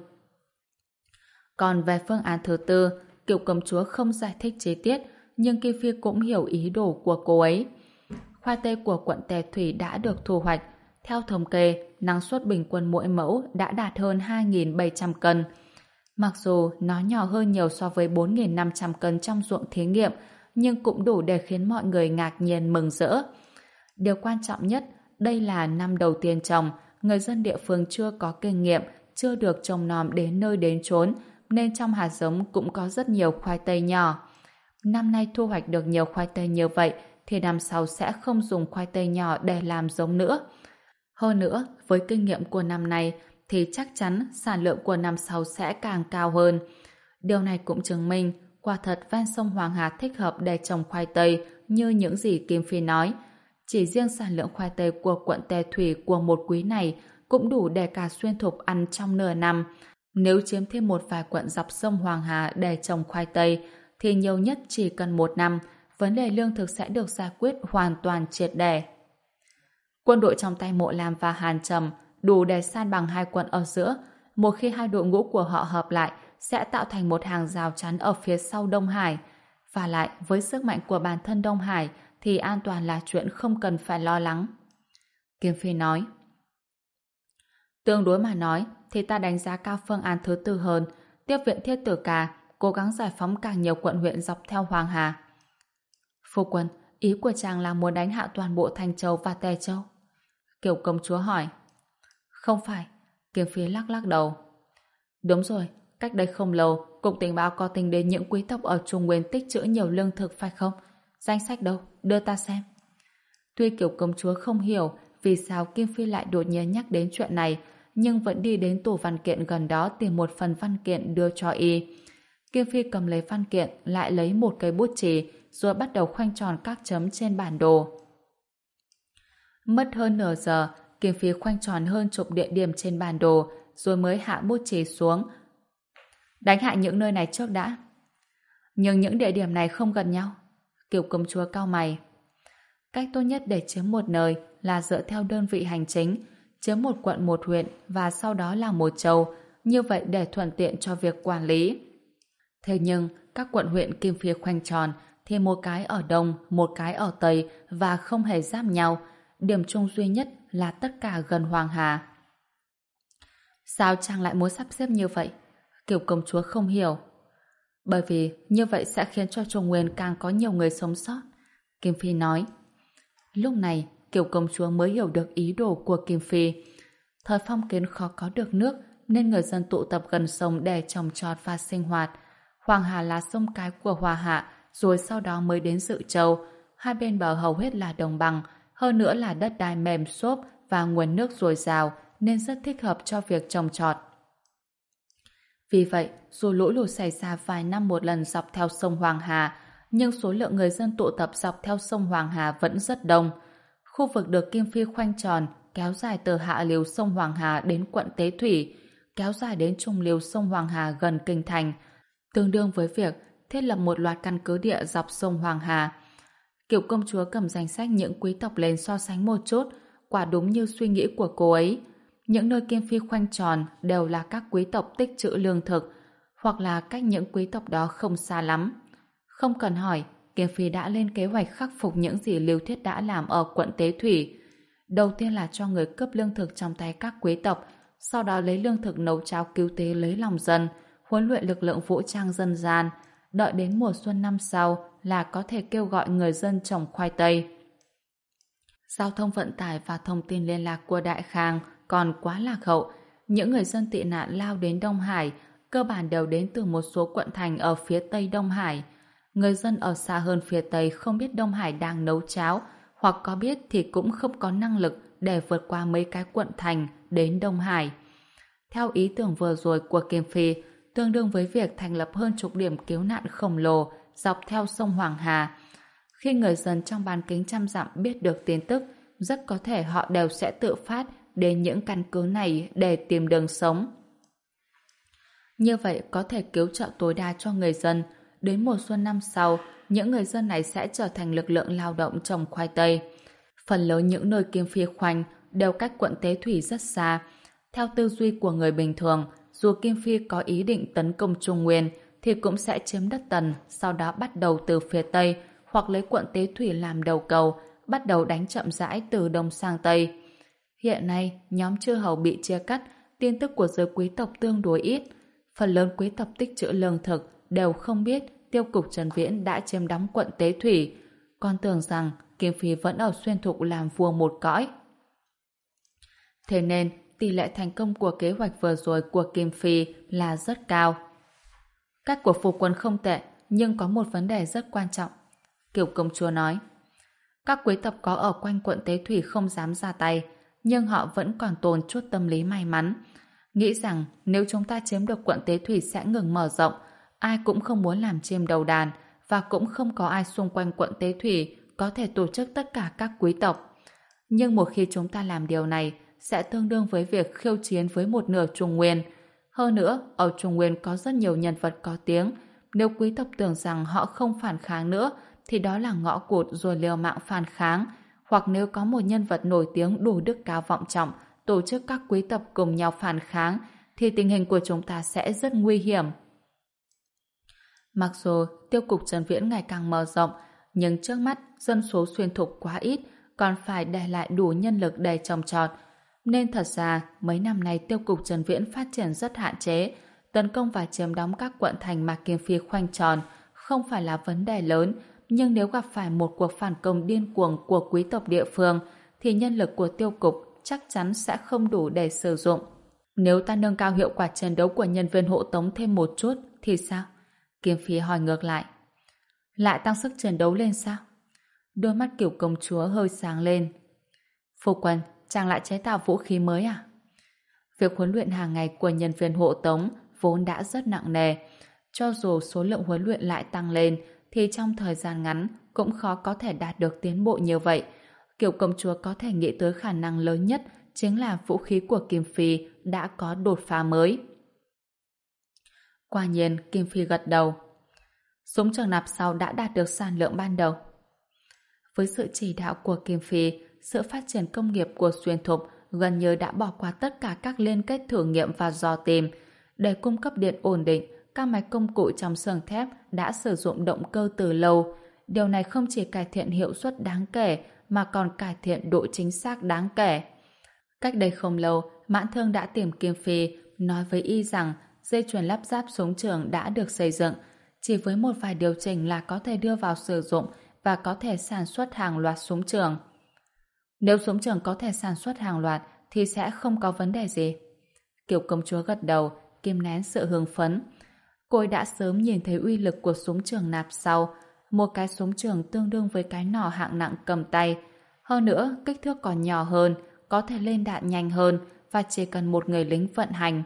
Còn về phương án thứ tư, Kiều công chúa không giải thích chi tiết, nhưng Kim Phi cũng hiểu ý đồ của cô ấy. Khoai tây của quận Tề Thủy đã được thu hoạch. Theo thống kê, năng suất bình quân mỗi mẫu đã đạt hơn hai nghìn bảy trăm cân. Mặc dù nó nhỏ hơn nhiều so với bốn nghìn năm trăm cân trong ruộng thí nghiệm, nhưng cũng đủ để khiến mọi người ngạc nhiên mừng rỡ. Điều quan trọng nhất, đây là năm đầu tiên trồng, người dân địa phương chưa có kinh nghiệm, chưa được trồng nòm đến nơi đến chốn, nên trong hạt giống cũng có rất nhiều khoai tây nhỏ. Năm nay thu hoạch được nhiều khoai tây như vậy, thì năm sau sẽ không dùng khoai tây nhỏ để làm giống nữa. Hơn nữa, với kinh nghiệm của năm nay, thì chắc chắn sản lượng của năm sau sẽ càng cao hơn. Điều này cũng chứng minh, quả thật ven sông Hoàng Hà thích hợp để trồng khoai tây như những gì Kim Phi nói. Chỉ riêng sản lượng khoai tây của quận Tề Thủy của một quý này cũng đủ để cả Xuyên Thục ăn trong nửa năm. Nếu chiếm thêm một vài quận dọc sông Hoàng Hà để trồng khoai tây, thì nhiều nhất chỉ cần một năm, vấn đề lương thực sẽ được giải quyết hoàn toàn triệt để. Quân đội trong tay Mộ Lam và Hàn Trầm đủ để san bằng hai quận ở giữa. Một khi hai đội ngũ của họ hợp lại, sẽ tạo thành một hàng rào chắn ở phía sau Đông Hải. Và lại, với sức mạnh của bản thân Đông Hải, thì an toàn là chuyện không cần phải lo lắng. Kim Phi nói: tương đối mà nói, thì ta đánh giá cao phương án thứ tư hơn. Tiếp viện Thiết Tử Ca, cố gắng giải phóng càng nhiều quận huyện dọc theo Hoàng Hà. Phu quân, ý của chàng là muốn đánh hạ toàn bộ Thanh Châu và Tề Châu? Kiều công chúa hỏi. Không phải, Kiếm Phi lắc lắc đầu. Đúng rồi, cách đây không lâu, Cục Tình báo có tính đến những quý tộc ở Trung Nguyên tích trữ nhiều lương thực phải không? Danh sách đâu, đưa ta xem. Tuy Kiều công chúa không hiểu vì sao Kim Phi lại đột nhiên nhắc đến chuyện này, nhưng vẫn đi đến tủ văn kiện gần đó tìm một phần văn kiện đưa cho y. Kim Phi cầm lấy văn kiện, lại lấy một cây bút chì, rồi bắt đầu khoanh tròn các chấm trên bản đồ. Mất hơn nửa giờ, Kim Phi khoanh tròn hơn chục địa điểm trên bản đồ, rồi mới hạ bút chì xuống. Đánh hạ những nơi này trước đã. Nhưng những địa điểm này không gần nhau. Kiều công chúa cau mày. Cách tốt nhất để chiếm một nơi là dựa theo đơn vị hành chính, chiếm một quận một huyện và sau đó là một châu, như vậy để thuận tiện cho việc quản lý. Thế nhưng, các quận huyện Kim Phi khoanh tròn thì một cái ở đông, một cái ở tây và không hề giáp nhau. Điểm chung duy nhất là tất cả gần Hoàng Hà. Sao chàng lại muốn sắp xếp như vậy? Kiều công chúa không hiểu. Bởi vì như vậy sẽ khiến cho Trung Nguyên càng có nhiều người sống sót. Kim Phi nói. Lúc này, Kiều công chúa mới hiểu được ý đồ của Kim Phi. Thời phong kiến khó có được nước, nên người dân tụ tập gần sông để trồng trọt và sinh hoạt. Hoàng Hà là sông cái của Hoa Hạ, rồi sau đó mới đến Dự Châu. Hai bên bờ hầu hết là đồng bằng, hơn nữa là đất đai mềm xốp và nguồn nước dồi dào, nên rất thích hợp cho việc trồng trọt. Vì vậy, dù lũ lụt xảy ra vài năm một lần dọc theo sông Hoàng Hà, nhưng số lượng người dân tụ tập dọc theo sông Hoàng Hà vẫn rất đông. Khu vực được Kim Phi khoanh tròn kéo dài từ hạ lưu sông Hoàng Hà đến quận Tế Thủy, kéo dài đến trung lưu sông Hoàng Hà gần kinh thành, tương đương với việc thiết lập một loạt căn cứ địa dọc sông Hoàng Hà. Kiều công chúa cầm danh sách những quý tộc lên so sánh một chút, quả đúng như suy nghĩ của cô ấy. Những nơi Kim Phi khoanh tròn đều là các quý tộc tích trữ lương thực, hoặc là cách những quý tộc đó không xa lắm. Không cần hỏi, Kim Phi đã lên kế hoạch khắc phục những gì Lưu Thiết đã làm ở quận Tế Thủy. Đầu tiên là cho người cướp lương thực trong tay các quý tộc, sau đó lấy lương thực nấu cháo cứu tế lấy lòng dân, huấn luyện lực lượng vũ trang dân gian, đợi đến mùa xuân năm sau là có thể kêu gọi người dân trồng khoai tây. Giao thông vận tải và thông tin liên lạc của Đại Khang còn quá lạc hậu. Những người dân tị nạn lao đến Đông Hải cơ bản đều đến từ một số quận thành ở phía tây Đông Hải. Người dân ở xa hơn phía Tây không biết Đông Hải đang nấu cháo, hoặc có biết thì cũng không có năng lực để vượt qua mấy cái quận thành đến Đông Hải. Theo ý tưởng vừa rồi của Kim Phi, tương đương với việc thành lập hơn chục điểm cứu nạn khổng lồ dọc theo sông Hoàng Hà. Khi người dân trong bán kính trăm dặm biết được tin tức, rất có thể họ đều sẽ tự phát đến những căn cứ này để tìm đường sống. Như vậy có thể cứu trợ tối đa cho người dân. Đến mùa xuân năm sau, những người dân này sẽ trở thành lực lượng lao động trồng khoai tây. Phần lớn những nơi Kim Phi khoanh đều cách quận Tế Thủy rất xa. Theo tư duy của người bình thường, dù Kim Phi có ý định tấn công Trung Nguyên thì cũng sẽ chiếm đất Tần, sau đó bắt đầu từ phía Tây hoặc lấy quận Tế Thủy làm đầu cầu, bắt đầu đánh chậm rãi từ Đông sang Tây. Hiện nay, nhóm chư hầu bị chia cắt, tin tức của giới quý tộc tương đối ít. Phần lớn quý tộc tích trữ lương thực đều không biết Tiêu cục Trần Viễn đã chiếm đóng quận Tế Thủy, còn tưởng rằng Kim Phi vẫn ở Xuyên Thục làm vua một cõi. Thế nên, tỷ lệ thành công của kế hoạch vừa rồi của Kim Phi là rất cao. Cách của phu quân không tệ, nhưng có một vấn đề rất quan trọng. Kiều công chúa nói, các quý tộc có ở quanh quận Tế Thủy không dám ra tay, nhưng họ vẫn còn tồn chút tâm lý may mắn, nghĩ rằng nếu chúng ta chiếm được quận Tế Thủy sẽ ngừng mở rộng, ai cũng không muốn làm chim đầu đàn, và cũng không có ai xung quanh quận Tế Thủy có thể tổ chức tất cả các quý tộc. Nhưng một khi chúng ta làm điều này, sẽ tương đương với việc khiêu chiến với một nửa Trung Nguyên. Hơn nữa, ở Trung Nguyên có rất nhiều nhân vật có tiếng. Nếu quý tộc tưởng rằng họ không phản kháng nữa, thì đó là ngõ cụt rồi liều mạng phản kháng. Hoặc nếu có một nhân vật nổi tiếng đủ đức cao vọng trọng, tổ chức các quý tộc cùng nhau phản kháng, thì tình hình của chúng ta sẽ rất nguy hiểm. Mặc dù tiêu cục Trần Viễn ngày càng mở rộng, nhưng trước mắt dân số Xuyên Thục quá ít, còn phải để lại đủ nhân lực để trồng trọt. Nên thật ra, mấy năm nay tiêu cục Trần Viễn phát triển rất hạn chế, tấn công và chiếm đóng các quận thành mà Kim Phi khoanh tròn không phải là vấn đề lớn, nhưng nếu gặp phải một cuộc phản công điên cuồng của quý tộc địa phương, thì nhân lực của tiêu cục chắc chắn sẽ không đủ để sử dụng. Nếu ta nâng cao hiệu quả chiến đấu của nhân viên hộ tống thêm một chút, thì sao? Kim Phi hỏi ngược lại. Lại tăng sức chiến đấu lên sao? Đôi mắt Kiều công chúa hơi sáng lên. Phu quân, chàng lại chế tạo vũ khí mới à? Việc huấn luyện hàng ngày của nhân viên hộ tống vốn đã rất nặng nề. Cho dù số lượng huấn luyện lại tăng lên, thì trong thời gian ngắn cũng khó có thể đạt được tiến bộ như vậy. Kiều công chúa có thể nghĩ tới khả năng lớn nhất chính là vũ khí của Kim Phi đã có đột phá mới. Quả nhiên, Kim Phi gật đầu. Súng trường nạp sau đã đạt được sản lượng ban đầu. Với sự chỉ đạo của Kim Phi, sự phát triển công nghiệp của Xuyên Thục gần như đã bỏ qua tất cả các liên kết thử nghiệm và dò tìm. Để cung cấp điện ổn định, các máy công cụ trong xưởng thép đã sử dụng động cơ từ lâu. Điều này không chỉ cải thiện hiệu suất đáng kể, mà còn cải thiện độ chính xác đáng kể. Cách đây không lâu, Mãn Thương đã tìm Kim Phi, nói với y rằng dây chuyền lắp ráp súng trường đã được xây dựng, chỉ với một vài điều chỉnh là có thể đưa vào sử dụng và có thể sản xuất hàng loạt súng trường. Nếu súng trường có thể sản xuất hàng loạt thì sẽ không có vấn đề gì. Kiều công chúa gật đầu, kìm nén sự hưng phấn. Cô ấy đã sớm nhìn thấy uy lực của súng trường nạp sau, một cái súng trường tương đương với cái nỏ hạng nặng cầm tay. Hơn nữa, kích thước còn nhỏ hơn, có thể lên đạn nhanh hơn và chỉ cần một người lính vận hành.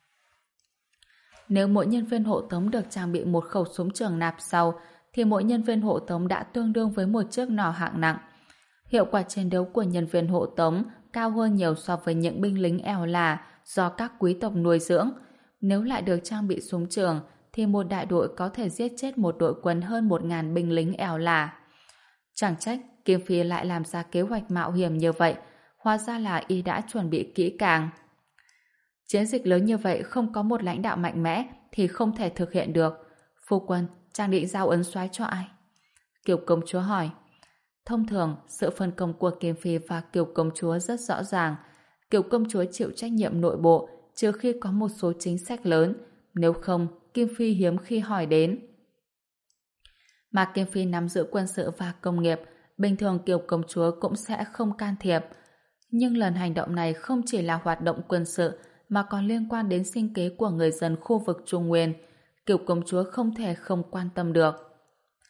Nếu mỗi nhân viên hộ tống được trang bị một khẩu súng trường nạp sau, thì mỗi nhân viên hộ tống đã tương đương với một chiếc nỏ hạng nặng. Hiệu quả chiến đấu của nhân viên hộ tống cao hơn nhiều so với những binh lính eo là do các quý tộc nuôi dưỡng. Nếu lại được trang bị súng trường, thì một đại đội có thể giết chết một đội quân hơn một ngàn binh lính eo là. Chẳng trách Kim Phi lại làm ra kế hoạch mạo hiểm như vậy, hóa ra là y đã chuẩn bị kỹ càng. Chiến dịch lớn như vậy không có một lãnh đạo mạnh mẽ thì không thể thực hiện được. Phu quân, chàng định giao ấn soái cho ai? Kiều công chúa hỏi. Thông thường, sự phân công của Kim Phi và Kiều công chúa rất rõ ràng. Kiều công chúa chịu trách nhiệm nội bộ, trừ khi có một số chính sách lớn. Nếu không, Kim Phi hiếm khi hỏi đến. Mà Kim Phi nắm giữ quân sự và công nghiệp, bình thường Kiều công chúa cũng sẽ không can thiệp. Nhưng lần hành động này không chỉ là hoạt động quân sự, mà còn liên quan đến sinh kế của người dân khu vực Trung Nguyên. Kiều công chúa không thể không quan tâm được.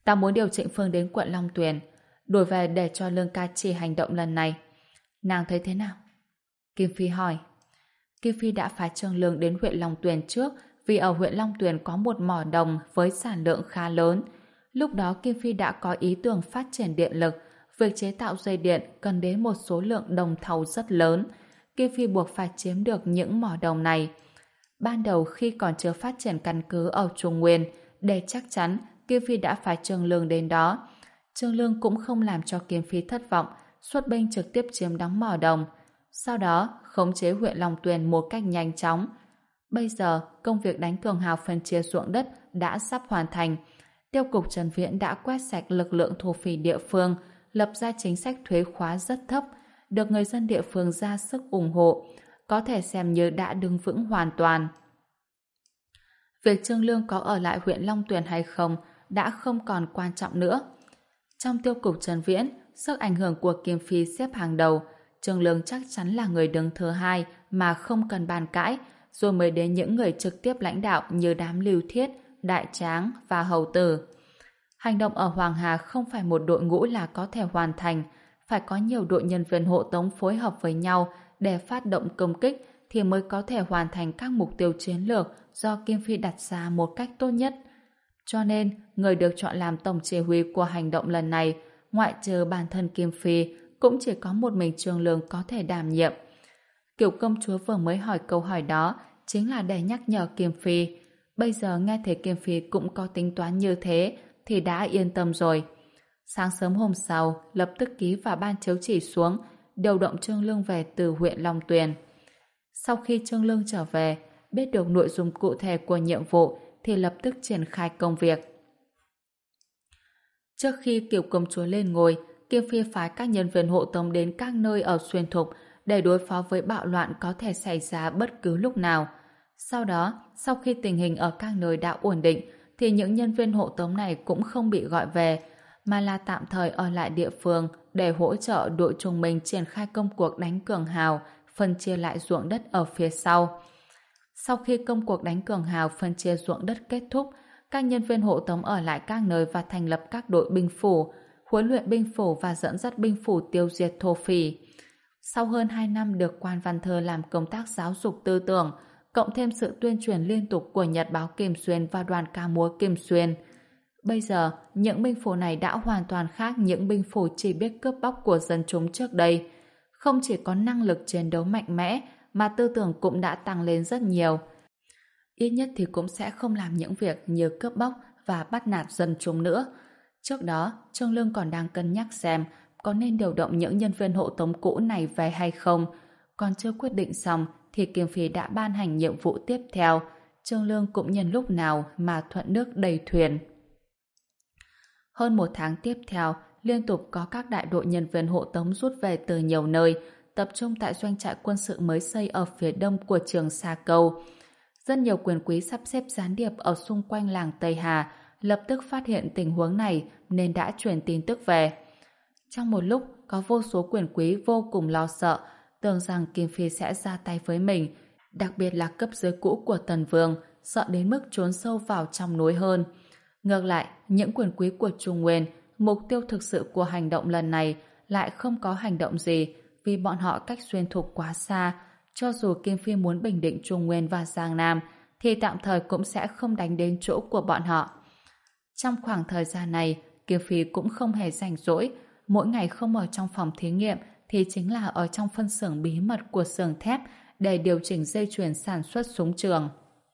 Ta muốn điều Trịnh Phương đến quận Long Tuyền, đổi về để cho Lương ca chỉ hành động lần này. Nàng thấy thế nào? Kim Phi hỏi. Kim Phi đã phái Trương Lương đến huyện Long Tuyền trước vì ở huyện Long Tuyền có một mỏ đồng với sản lượng khá lớn. Lúc đó Kim Phi đã có ý tưởng phát triển điện lực. Việc chế tạo dây điện cần đến một số lượng đồng thau rất lớn. Kim Phi buộc phải chiếm được những mỏ đồng này. Ban đầu khi còn chưa phát triển căn cứ ở Trung Nguyên, để chắc chắn Kim Phi đã phái Trương Lương đến đó. Trương Lương cũng không làm cho Kim Phi thất vọng, xuất binh trực tiếp chiếm đóng mỏ đồng. Sau đó, khống chế huyện Long Tuyền một cách nhanh chóng. Bây giờ, công việc đánh cường hào phân chia ruộng đất đã sắp hoàn thành. Tiêu cục Trần Viễn đã quét sạch lực lượng thổ phỉ địa phương, lập ra chính sách thuế khóa rất thấp, được người dân địa phương ra sức ủng hộ, có thể xem như đã đứng vững hoàn toàn. Việc Trương Lương có ở lại huyện Long Tuyền hay không đã không còn quan trọng nữa. Trong tiêu cục Trần Viễn, sức ảnh hưởng của Kim Phi xếp hàng đầu. Trương Lương chắc chắn là người đứng thứ hai mà không cần bàn cãi, rồi mới đến những người trực tiếp lãnh đạo như đám Lưu Thiết, Đại Tráng và Hầu Tử. Hành động ở Hoàng Hà không phải một đội ngũ là có thể hoàn thành, phải có nhiều đội nhân viên hộ tống phối hợp với nhau để phát động công kích thì mới có thể hoàn thành các mục tiêu chiến lược do Kim Phi đặt ra một cách tốt nhất. Cho nên, người được chọn làm tổng chỉ huy của hành động lần này, ngoại trừ bản thân Kim Phi, cũng chỉ có một mình Trương Lương có thể đảm nhiệm. Kiểu công chúa vừa mới hỏi câu hỏi đó chính là để nhắc nhở Kim Phi. Bây giờ nghe thấy Kim Phi cũng có tính toán như thế thì đã yên tâm rồi. Sáng sớm hôm sau, lập tức ký vào ban chiếu chỉ xuống, điều động Trương Lương về từ huyện Long Tuyền. Sau khi Trương Lương trở về, biết được nội dung cụ thể của nhiệm vụ thì lập tức triển khai công việc. Trước khi Kiều công chúa lên ngôi, Kim Phi phái các nhân viên hộ tống đến các nơi ở Xuyên Thục để đối phó với bạo loạn có thể xảy ra bất cứ lúc nào. Sau đó, sau khi tình hình ở các nơi đã ổn định, thì những nhân viên hộ tống này cũng không bị gọi về, mà là tạm thời ở lại địa phương để hỗ trợ đội trung minh triển khai công cuộc đánh cường hào, phân chia lại ruộng đất ở phía sau. Sau khi công cuộc đánh cường hào phân chia ruộng đất kết thúc, các nhân viên hộ tống ở lại các nơi và thành lập các đội binh phủ, huấn luyện binh phủ và dẫn dắt binh phủ tiêu diệt thổ phỉ. Sau hơn hai năm được quan Văn Thơ làm công tác giáo dục tư tưởng, cộng thêm sự tuyên truyền liên tục của Nhật báo Kim Xuyên và đoàn ca múa Kim Xuyên, bây giờ những binh phủ này đã hoàn toàn khác những binh phủ chỉ biết cướp bóc của dân chúng trước đây. Không chỉ có năng lực chiến đấu mạnh mẽ mà tư tưởng cũng đã tăng lên rất nhiều. Ít nhất thì cũng sẽ không làm những việc như cướp bóc và bắt nạt dân chúng nữa. Trước đó, Trương Lương còn đang cân nhắc xem có nên điều động những nhân viên hộ tống cũ này về hay không. Còn chưa quyết định xong thì Kim Phi đã ban hành nhiệm vụ tiếp theo. Trương Lương cũng nhân lúc nào mà thuận nước đầy thuyền. Hơn một tháng tiếp theo, liên tục có các đại đội nhân viên hộ tống rút về từ nhiều nơi, tập trung tại doanh trại quân sự mới xây ở phía đông của Trường Sa Câu. Rất nhiều quyền quý sắp xếp gián điệp ở xung quanh làng Tây Hà lập tức phát hiện tình huống này nên đã truyền tin tức về. Trong một lúc, có vô số quyền quý vô cùng lo sợ, tưởng rằng Kim Phi sẽ ra tay với mình, đặc biệt là cấp dưới cũ của Tần Vương, sợ đến mức trốn sâu vào trong núi hơn. Ngược lại, những quyền quý của Trung Nguyên, mục tiêu thực sự của hành động lần này lại không có hành động gì vì bọn họ cách Xuyên Thục quá xa. Cho dù Kim Phi muốn bình định Trung Nguyên và Giang Nam thì tạm thời cũng sẽ không đánh đến chỗ của bọn họ. Trong khoảng thời gian này, Kim Phi cũng không hề rảnh rỗi, mỗi ngày không ở trong phòng thí nghiệm thì chính là ở trong phân xưởng bí mật của xưởng thép để điều chỉnh dây chuyền sản xuất súng trường.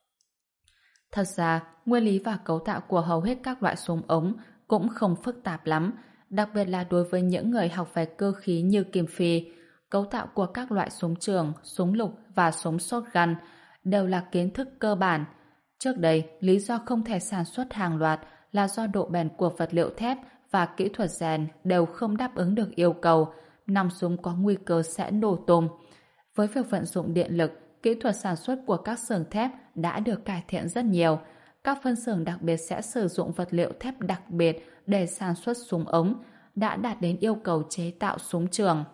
Thật ra, nguyên lý và cấu tạo của hầu hết các loại súng ống cũng không phức tạp lắm, đặc biệt là đối với những người học về cơ khí như Kim Phi. Cấu tạo của các loại súng trường, súng lục và súng shotgun đều là kiến thức cơ bản. Trước đây, lý do không thể sản xuất hàng loạt là do độ bền của vật liệu thép và kỹ thuật rèn đều không đáp ứng được yêu cầu, nòng súng có nguy cơ sẽ nổ tung. Với việc vận dụng điện lực, kỹ thuật sản xuất của các xưởng thép đã được cải thiện rất nhiều. Các phân xưởng đặc biệt sẽ sử dụng vật liệu thép đặc biệt để sản xuất súng ống, đã đạt đến yêu cầu chế tạo súng trường.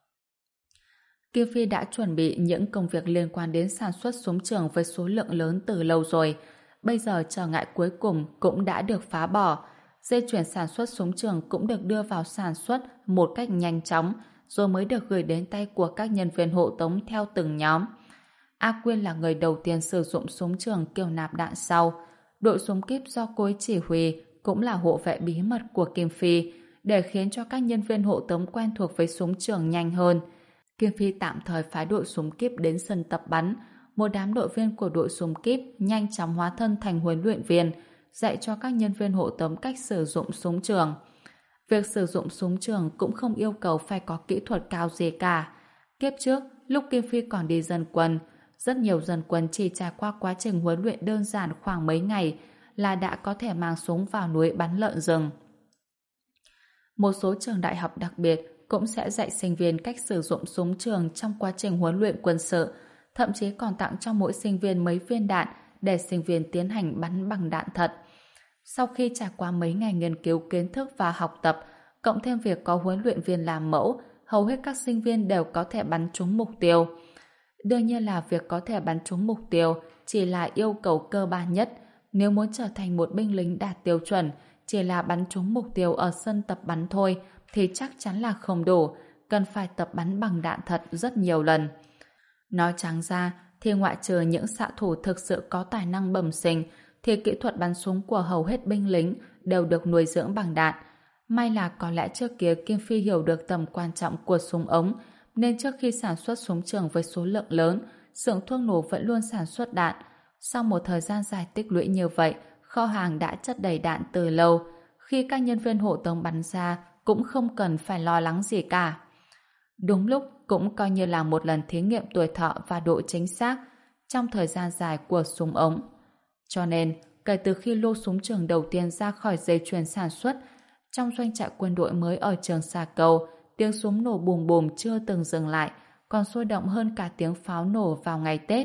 Kim Phi đã chuẩn bị những công việc liên quan đến sản xuất súng trường với số lượng lớn từ lâu rồi. Bây giờ trở ngại cuối cùng cũng đã được phá bỏ. dây chuyền sản xuất súng trường cũng được đưa vào sản xuất một cách nhanh chóng, rồi mới được gửi đến tay của các nhân viên hộ tống theo từng nhóm. A Quyên là người đầu tiên sử dụng súng trường kiểu nạp đạn sau. Đội súng kíp do cô ấy chỉ huy cũng là hộ vệ bí mật của Kim Phi, để khiến cho các nhân viên hộ tống quen thuộc với súng trường nhanh hơn. Kim Phi tạm thời phái đội súng kíp đến sân tập bắn. Một đám đội viên của đội súng kíp nhanh chóng hóa thân thành huấn luyện viên, dạy cho các nhân viên hộ tống cách sử dụng súng trường. Việc sử dụng súng trường cũng không yêu cầu phải có kỹ thuật cao gì cả. Kiếp trước, lúc Kim Phi còn đi dân quân, rất nhiều dân quân chỉ trải qua quá trình huấn luyện đơn giản khoảng mấy ngày là đã có thể mang súng vào núi bắn lợn rừng. Một số trường đại học đặc biệt cũng sẽ dạy sinh viên cách sử dụng súng trường trong quá trình huấn luyện quân sự, thậm chí còn tặng cho mỗi sinh viên mấy viên đạn để sinh viên tiến hành bắn bằng đạn thật. Sau khi trải qua mấy ngày nghiên cứu kiến thức và học tập, cộng thêm việc có huấn luyện viên làm mẫu, hầu hết các sinh viên đều có thể bắn trúng mục tiêu. Đương nhiên là việc có thể bắn trúng mục tiêu chỉ là yêu cầu cơ bản nhất. Nếu muốn trở thành một binh lính đạt tiêu chuẩn, chỉ là bắn trúng mục tiêu ở sân tập bắn thôi thì chắc chắn là không đủ, cần phải tập bắn bằng đạn thật rất nhiều lần. Nói trắng ra thì ngoại trừ những xạ thủ thực sự có tài năng bẩm sinh thì kỹ thuật bắn súng của hầu hết binh lính đều được nuôi dưỡng bằng đạn. May là có lẽ trước kia Kim Phi hiểu được tầm quan trọng của súng ống, nên trước khi sản xuất súng trường với số lượng lớn, xưởng thuốc nổ vẫn luôn sản xuất đạn. Sau một thời gian dài tích lũy như vậy, kho hàng đã chất đầy đạn từ lâu. Khi các nhân viên hộ tống bắn ra, cũng không cần phải lo lắng gì cả. Đúng lúc cũng coi như là một lần thí nghiệm tuổi thọ và độ chính xác trong thời gian dài của súng ống. Cho nên, kể từ khi lô súng trường đầu tiên ra khỏi dây chuyền sản xuất, trong doanh trại quân đội mới ở Trường Xà Cầu, tiếng súng nổ bùm bùm chưa từng dừng lại, còn sôi động hơn cả tiếng pháo nổ vào ngày Tết.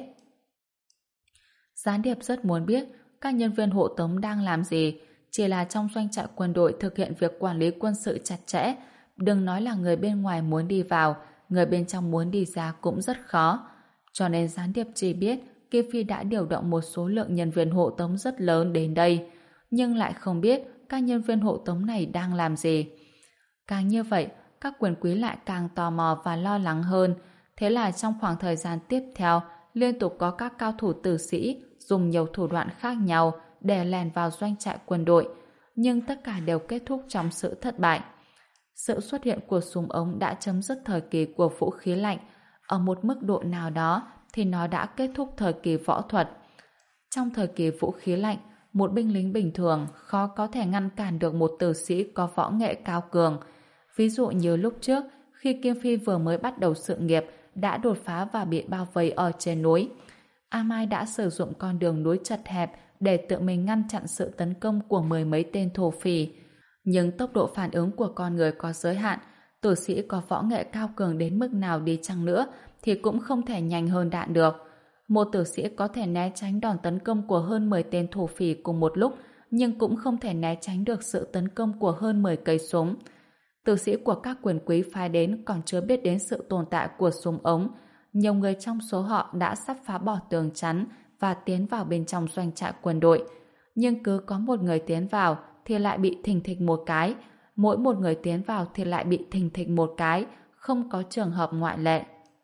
Gián điệp rất muốn biết các nhân viên hộ tống đang làm gì, chỉ là trong doanh trại quân đội thực hiện việc quản lý quân sự chặt chẽ, đừng nói là người bên ngoài muốn đi vào, người bên trong muốn đi ra cũng rất khó. Cho nên gián điệp chỉ biết Kim Phi đã điều động một số lượng nhân viên hộ tống rất lớn đến đây, nhưng lại không biết các nhân viên hộ tống này đang làm gì. Càng như vậy, các quyền quý lại càng tò mò và lo lắng hơn. Thế là trong khoảng thời gian tiếp theo, liên tục có các cao thủ tử sĩ dùng nhiều thủ đoạn khác nhau để lèn vào doanh trại quân đội, nhưng tất cả đều kết thúc trong sự thất bại. Sự xuất hiện của súng ống đã chấm dứt thời kỳ của vũ khí lạnh. Ở một mức độ nào đó thì nó đã kết thúc thời kỳ võ thuật. Trong thời kỳ vũ khí lạnh, một binh lính bình thường khó có thể ngăn cản được một tử sĩ có võ nghệ cao cường. Ví dụ như lúc trước, khi Kim Phi vừa mới bắt đầu sự nghiệp, đã đột phá và bị bao vây ở trên núi. A Mai đã sử dụng con đường núi chật hẹp để tự mình ngăn chặn sự tấn công của mười mấy tên thổ phỉ. Nhưng tốc độ phản ứng của con người có giới hạn, tử sĩ có võ nghệ cao cường đến mức nào đi chăng nữa thì cũng không thể nhanh hơn đạn được. Một tử sĩ có thể né tránh đòn tấn công của hơn mười tên thổ phỉ cùng một lúc, nhưng cũng không thể né tránh được sự tấn công của hơn mười cây súng. Tử sĩ của các quyền quý phái đến còn chưa biết đến sự tồn tại của súng ống. Nhiều người trong số họ đã sắp phá bỏ tường chắn và tiến vào bên trong doanh trại quân đội. Nhưng cứ có một người tiến vào thì lại bị thình thịch một cái. Mỗi một người tiến vào thì lại bị thình thịch một cái, không có trường hợp ngoại lệ.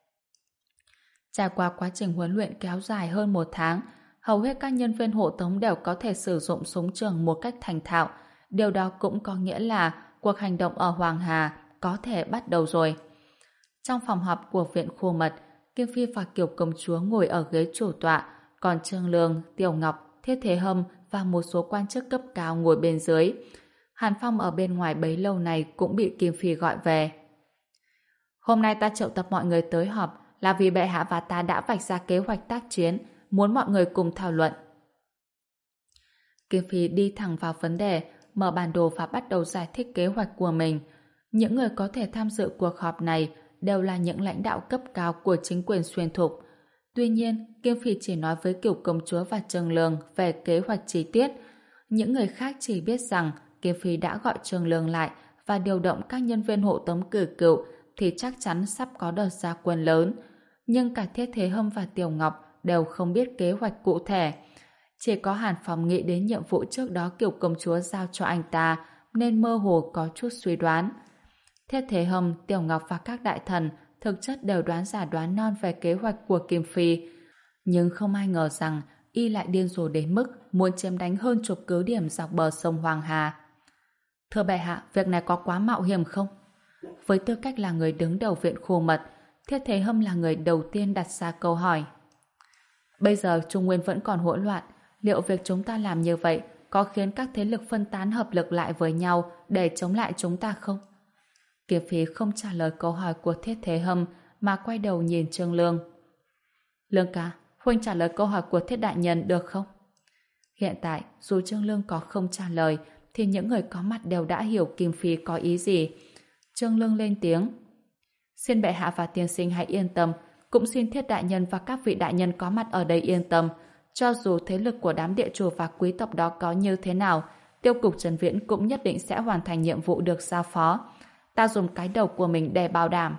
Trải qua quá trình huấn luyện kéo dài hơn một tháng, hầu hết các nhân viên hộ tống đều có thể sử dụng súng trường một cách thành thạo. Điều đó cũng có nghĩa là cuộc hành động ở Hoàng Hà có thể bắt đầu rồi. Trong phòng họp của viện khu mật, Kim Phi và Kiều công chúa ngồi ở ghế chủ tọa, còn Trương Lương, Tiểu Ngọc, Thiết Thế Hâm và một số quan chức cấp cao ngồi bên dưới. Hàn Phong ở bên ngoài bấy lâu này cũng bị Kim Phi gọi về. Hôm nay ta triệu tập mọi người tới họp là vì bệ hạ và ta đã vạch ra kế hoạch tác chiến, muốn mọi người cùng thảo luận. Kim Phi đi thẳng vào vấn đề, mở bản đồ và bắt đầu giải thích kế hoạch của mình. Những người có thể tham dự cuộc họp này đều là những lãnh đạo cấp cao của chính quyền xuyên thục. Tuy nhiên, Kim Phi chỉ nói với Kiều công chúa và Trương Lương về kế hoạch chi tiết. Những người khác chỉ biết rằng Kim Phi đã gọi Trương Lương lại và điều động các nhân viên hộ tống cử cựu thì chắc chắn sắp có đợt ra quân lớn. Nhưng cả Thiết Thế Hâm và Tiểu Ngọc đều không biết kế hoạch cụ thể. Chỉ có Hàn Phong nghĩ đến nhiệm vụ trước đó Kiều công chúa giao cho anh ta nên mơ hồ có chút suy đoán. Thiết Thế Hâm, Tiểu Ngọc và các đại thần thực chất đều đoán giả đoán non về kế hoạch của Kim Phi. Nhưng không ai ngờ rằng y lại điên rồ đến mức muốn chiếm đánh hơn chục cứ điểm dọc bờ sông Hoàng Hà. Thưa bệ hạ, việc này có quá mạo hiểm không? Với tư cách là người đứng đầu viện Khô Mật, Thiết Thế Hâm là người đầu tiên đặt ra câu hỏi. Bây giờ Trung Nguyên vẫn còn hỗn loạn, liệu việc chúng ta làm như vậy có khiến các thế lực phân tán hợp lực lại với nhau để chống lại chúng ta không? Kiếm Phi không trả lời câu hỏi của Thiết Thế Hâm mà quay đầu nhìn Trương Lương. Lương ca, huynh trả lời câu hỏi của Thiết đại nhân được không? Hiện tại, dù Trương Lương có không trả lời thì những người có mặt đều đã hiểu Kim Phi có ý gì. Trương Lương lên tiếng. Xin bệ hạ và tiên sinh hãy yên tâm, cũng xin Thiết đại nhân và các vị đại nhân có mặt ở đây yên tâm. Cho dù thế lực của đám địa chủ và quý tộc đó có như thế nào, tiêu cục Trần Viễn cũng nhất định sẽ hoàn thành nhiệm vụ được giao phó. Ta dùng cái đầu của mình để bảo đảm.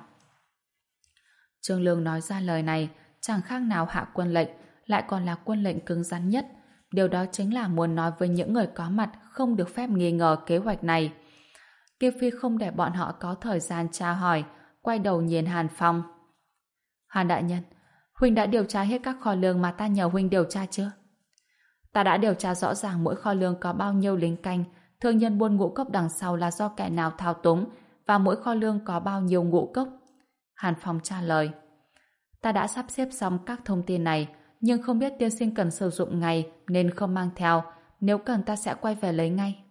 Trương Lương nói ra lời này chẳng khác nào hạ quân lệnh, lại còn là quân lệnh cứng rắn nhất. Điều đó chính là muốn nói với những người có mặt không được phép nghi ngờ kế hoạch này. Kiều Phi không để bọn họ có thời gian tra hỏi, quay đầu nhìn Hàn Phong. Hàn đại nhân, huynh đã điều tra hết các kho lương mà ta nhờ huynh điều tra chưa? Ta đã điều tra rõ ràng mỗi kho lương có bao nhiêu lính canh, thương nhân buôn ngũ cốc đằng sau là do kẻ nào thao túng, và mỗi kho lương có bao nhiêu ngũ cốc. Hàn Phong trả lời. Ta đã sắp xếp xong các thông tin này, nhưng không biết tiên sinh cần sử dụng ngay nên không mang theo. Nếu cần ta sẽ quay về lấy ngay.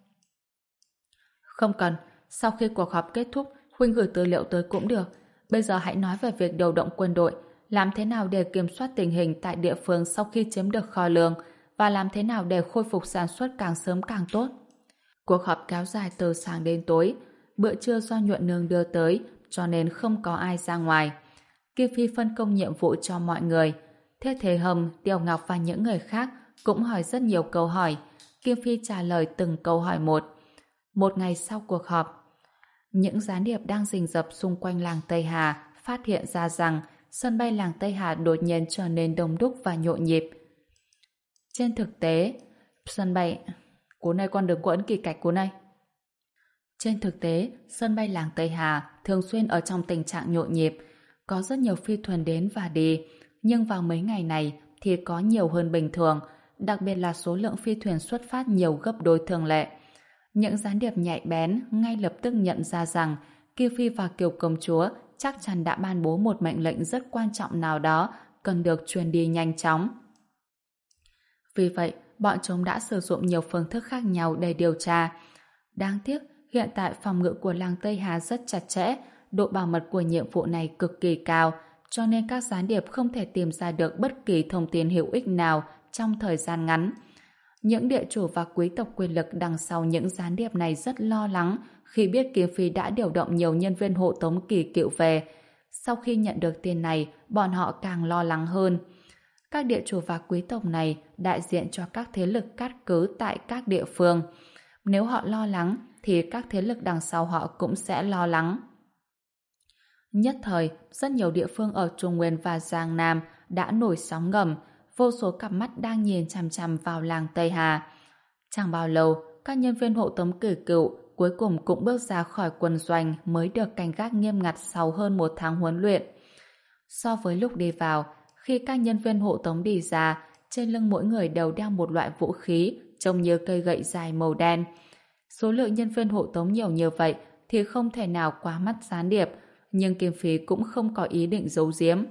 Không cần. Sau khi cuộc họp kết thúc, huynh gửi tư liệu tới cũng được. Bây giờ hãy nói về việc điều động quân đội, làm thế nào để kiểm soát tình hình tại địa phương sau khi chiếm được kho lương và làm thế nào để khôi phục sản xuất càng sớm càng tốt. Cuộc họp kéo dài từ sáng đến tối. Bữa trưa do Nhuận Nương đưa tới cho nên không có ai ra ngoài. Kim Phi phân công nhiệm vụ cho mọi người. Thiết Thế Hâm, Tiểu Ngọc và những người khác cũng hỏi rất nhiều câu hỏi. Kim Phi trả lời từng câu hỏi một. Một ngày sau cuộc họp, những gián điệp đang rình rập xung quanh làng Tây Hà phát hiện ra rằng sân bay làng Tây Hà đột nhiên trở nên đông đúc và nhộn nhịp. Trên thực tế, sân bay... Cú này con đừng có ấn kỳ cạch cú này. Trên thực tế, sân bay làng Tây Hà thường xuyên ở trong tình trạng nhộn nhịp, có rất nhiều phi thuyền đến và đi, nhưng vào mấy ngày này thì có nhiều hơn bình thường, đặc biệt là số lượng phi thuyền xuất phát nhiều gấp đôi thường lệ. Những gián điệp nhạy bén ngay lập tức nhận ra rằng Kim Phi và Kiều công chúa chắc chắn đã ban bố một mệnh lệnh rất quan trọng nào đó cần được truyền đi nhanh chóng. Vì vậy, bọn chúng đã sử dụng nhiều phương thức khác nhau để điều tra. Đáng tiếc, hiện tại phòng ngự của làng Tây Hà rất chặt chẽ, độ bảo mật của nhiệm vụ này cực kỳ cao, cho nên các gián điệp không thể tìm ra được bất kỳ thông tin hữu ích nào trong thời gian ngắn. Những địa chủ và quý tộc quyền lực đằng sau những gián điệp này rất lo lắng khi biết Kim Phi đã điều động nhiều nhân viên hộ tống kỳ cựu về. Sau khi nhận được tin này, bọn họ càng lo lắng hơn. Các địa chủ và quý tộc này đại diện cho các thế lực cát cứ tại các địa phương. Nếu họ lo lắng, thì các thế lực đằng sau họ cũng sẽ lo lắng. Nhất thời, rất nhiều địa phương ở Trung Nguyên và Giang Nam đã nổi sóng ngầm, vô số cặp mắt đang nhìn chằm chằm vào làng Tây Hà. Chẳng bao lâu, các nhân viên hộ tống cử cựu cuối cùng cũng bước ra khỏi quân doanh mới được canh gác nghiêm ngặt sau hơn một tháng huấn luyện. So với lúc đi vào, khi các nhân viên hộ tống đi ra, trên lưng mỗi người đều đeo một loại vũ khí trông như cây gậy dài màu đen. Số lượng nhân viên hộ tống nhiều như vậy thì không thể nào quá mắt gián điệp, nhưng Kim Phi cũng không có ý định giấu giếm.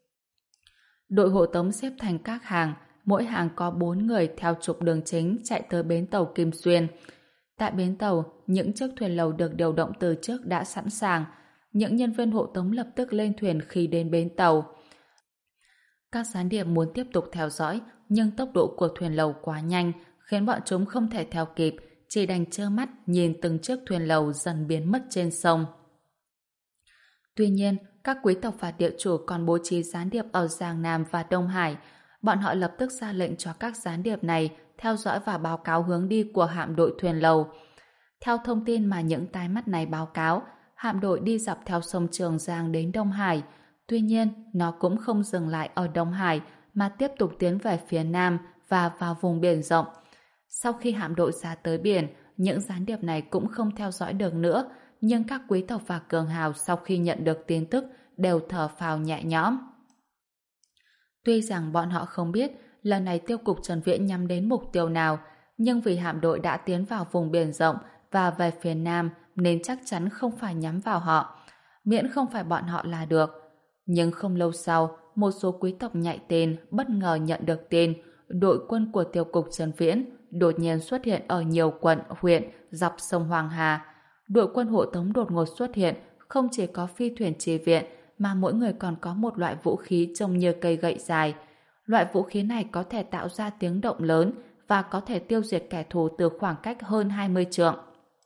Đội hộ tống xếp thành các hàng, mỗi hàng có bốn người theo trục đường chính chạy tới bến tàu Kim Xuyên. Tại bến tàu, những chiếc thuyền lầu được điều động từ trước đã sẵn sàng. Những nhân viên hộ tống lập tức lên thuyền khi đến bến tàu. Các gián điệp muốn tiếp tục theo dõi, nhưng tốc độ của thuyền lầu quá nhanh, khiến bọn chúng không thể theo kịp, chỉ đành trơ mắt nhìn từng chiếc thuyền lầu dần biến mất trên sông. Tuy nhiên, các quý tộc và địa chủ còn bố trí gián điệp ở Giang Nam và Đông Hải. Bọn họ lập tức ra lệnh cho các gián điệp này theo dõi và báo cáo hướng đi của hạm đội thuyền lầu. Theo thông tin mà những tai mắt này báo cáo, hạm đội đi dọc theo sông Trường Giang đến Đông Hải. Tuy nhiên, nó cũng không dừng lại ở Đông Hải mà tiếp tục tiến về phía Nam và vào vùng biển rộng. Sau khi hạm đội ra tới biển, những gián điệp này cũng không theo dõi được nữa, nhưng các quý tộc và cường hào sau khi nhận được tin tức đều thở phào nhẹ nhõm. Tuy rằng bọn họ không biết lần này tiêu cục Trần Viễn nhắm đến mục tiêu nào, nhưng vì hạm đội đã tiến vào vùng biển rộng và về phía nam nên chắc chắn không phải nhắm vào họ, miễn không phải bọn họ là được. Nhưng không lâu sau, một số quý tộc nhạy tên bất ngờ nhận được tin đội quân của tiêu cục Trần Viễn đột nhiên xuất hiện ở nhiều quận, huyện dọc sông Hoàng Hà. Đội quân hộ tống đột ngột xuất hiện, không chỉ có phi thuyền chi viện, mà mỗi người còn có một loại vũ khí trông như cây gậy dài. Loại vũ khí này có thể tạo ra tiếng động lớn và có thể tiêu diệt kẻ thù từ khoảng cách hơn hai mươi trượng.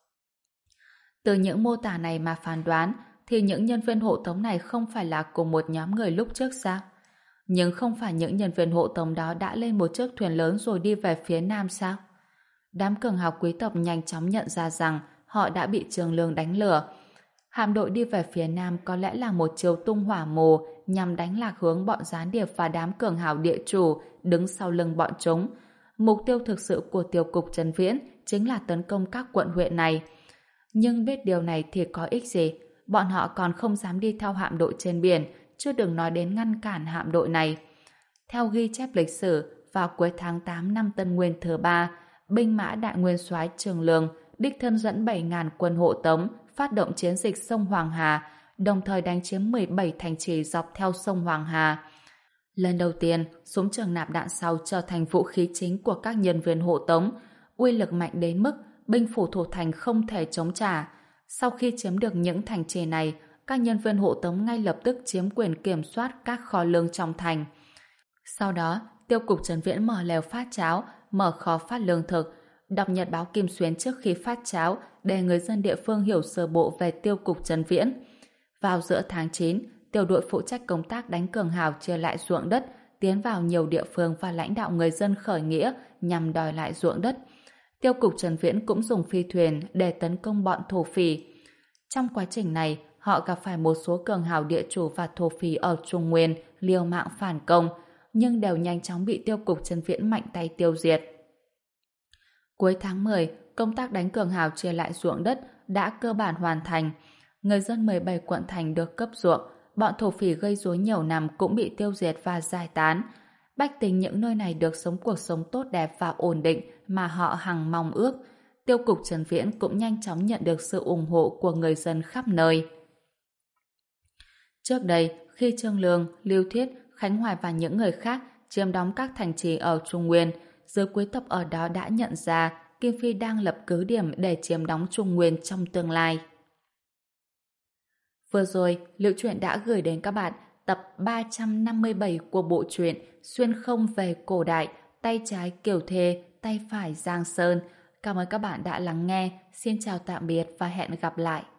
Từ những mô tả này mà phán đoán, thì những nhân viên hộ tống này không phải là cùng một nhóm người lúc trước sao? Nhưng không phải những nhân viên hộ tống đó đã lên một chiếc thuyền lớn rồi đi về phía nam sao? Đám cường hào quý tộc nhanh chóng nhận ra rằng họ đã bị Trương Lương đánh lừa. Hạm đội đi về phía nam có lẽ là một chiêu tung hỏa mù nhằm đánh lạc hướng bọn gián điệp và đám cường hào địa chủ đứng sau lưng bọn chúng. Mục tiêu thực sự của tiêu cục Trần Viễn chính là tấn công các quận huyện này. Nhưng biết điều này thì có ích gì? Bọn họ còn không dám đi theo hạm đội trên biển, chưa đừng nói đến ngăn cản hạm đội này. Theo ghi chép lịch sử, vào cuối tháng tám năm Tân Nguyên thứ ba, binh mã đại nguyên soái Trương Lương đích thân dẫn bảy nghìn quân hộ tống phát động chiến dịch sông Hoàng Hà, đồng thời đánh chiếm mười bảy thành trì dọc theo sông Hoàng Hà. Lần đầu tiên, súng trường nạp đạn sau trở thành vũ khí chính của các nhân viên hộ tống, uy lực mạnh đến mức binh phủ thủ thành không thể chống trả. Sau khi chiếm được những thành trì này, các nhân viên hộ tống ngay lập tức chiếm quyền kiểm soát các kho lương trong thành. Sau đó, tiêu cục Trần Viễn mở lều phát cháo, mở kho phát lương thực, đọc nhật báo Kim Xuyến trước khi phát cháo để người dân địa phương hiểu sơ bộ về tiêu cục Trần Viễn. Vào giữa tháng chín, tiểu đội phụ trách công tác đánh cường hào chia lại ruộng đất, tiến vào nhiều địa phương và lãnh đạo người dân khởi nghĩa nhằm đòi lại ruộng đất. Tiêu cục Trần Viễn cũng dùng phi thuyền để tấn công bọn thổ phỉ. Trong quá trình này, họ gặp phải một số cường hào địa chủ và thổ phỉ ở Trung Nguyên liều mạng phản công, nhưng đều nhanh chóng bị tiêu cục Trần Viễn mạnh tay tiêu diệt. Cuối tháng mười, công tác đánh cường hào chia lại ruộng đất đã cơ bản hoàn thành. Người dân mười bảy quận thành được cấp ruộng, bọn thổ phỉ gây rối nhiều năm cũng bị tiêu diệt và giải tán. Bách tính những nơi này được sống cuộc sống tốt đẹp và ổn định mà họ hằng mong ước. Tiêu cục Trần Viễn cũng nhanh chóng nhận được sự ủng hộ của người dân khắp nơi. Trước đây, khi Trương Lương, Lưu Thiết, Khánh Hoài và những người khác chiếm đóng các thành trì ở Trung Nguyên, giới quý tộc ở đó đã nhận ra Kim Phi đang lập cứ điểm để chiếm đóng Trung Nguyên trong tương lai. Vừa rồi, Liệu Truyện đã gửi đến các bạn tập ba trăm năm mươi bảy của bộ truyện Xuyên không về cổ đại, tay trái Kiều Thê, tay phải Giang Sơn. Cảm ơn các bạn đã lắng nghe. Xin chào tạm biệt và hẹn gặp lại.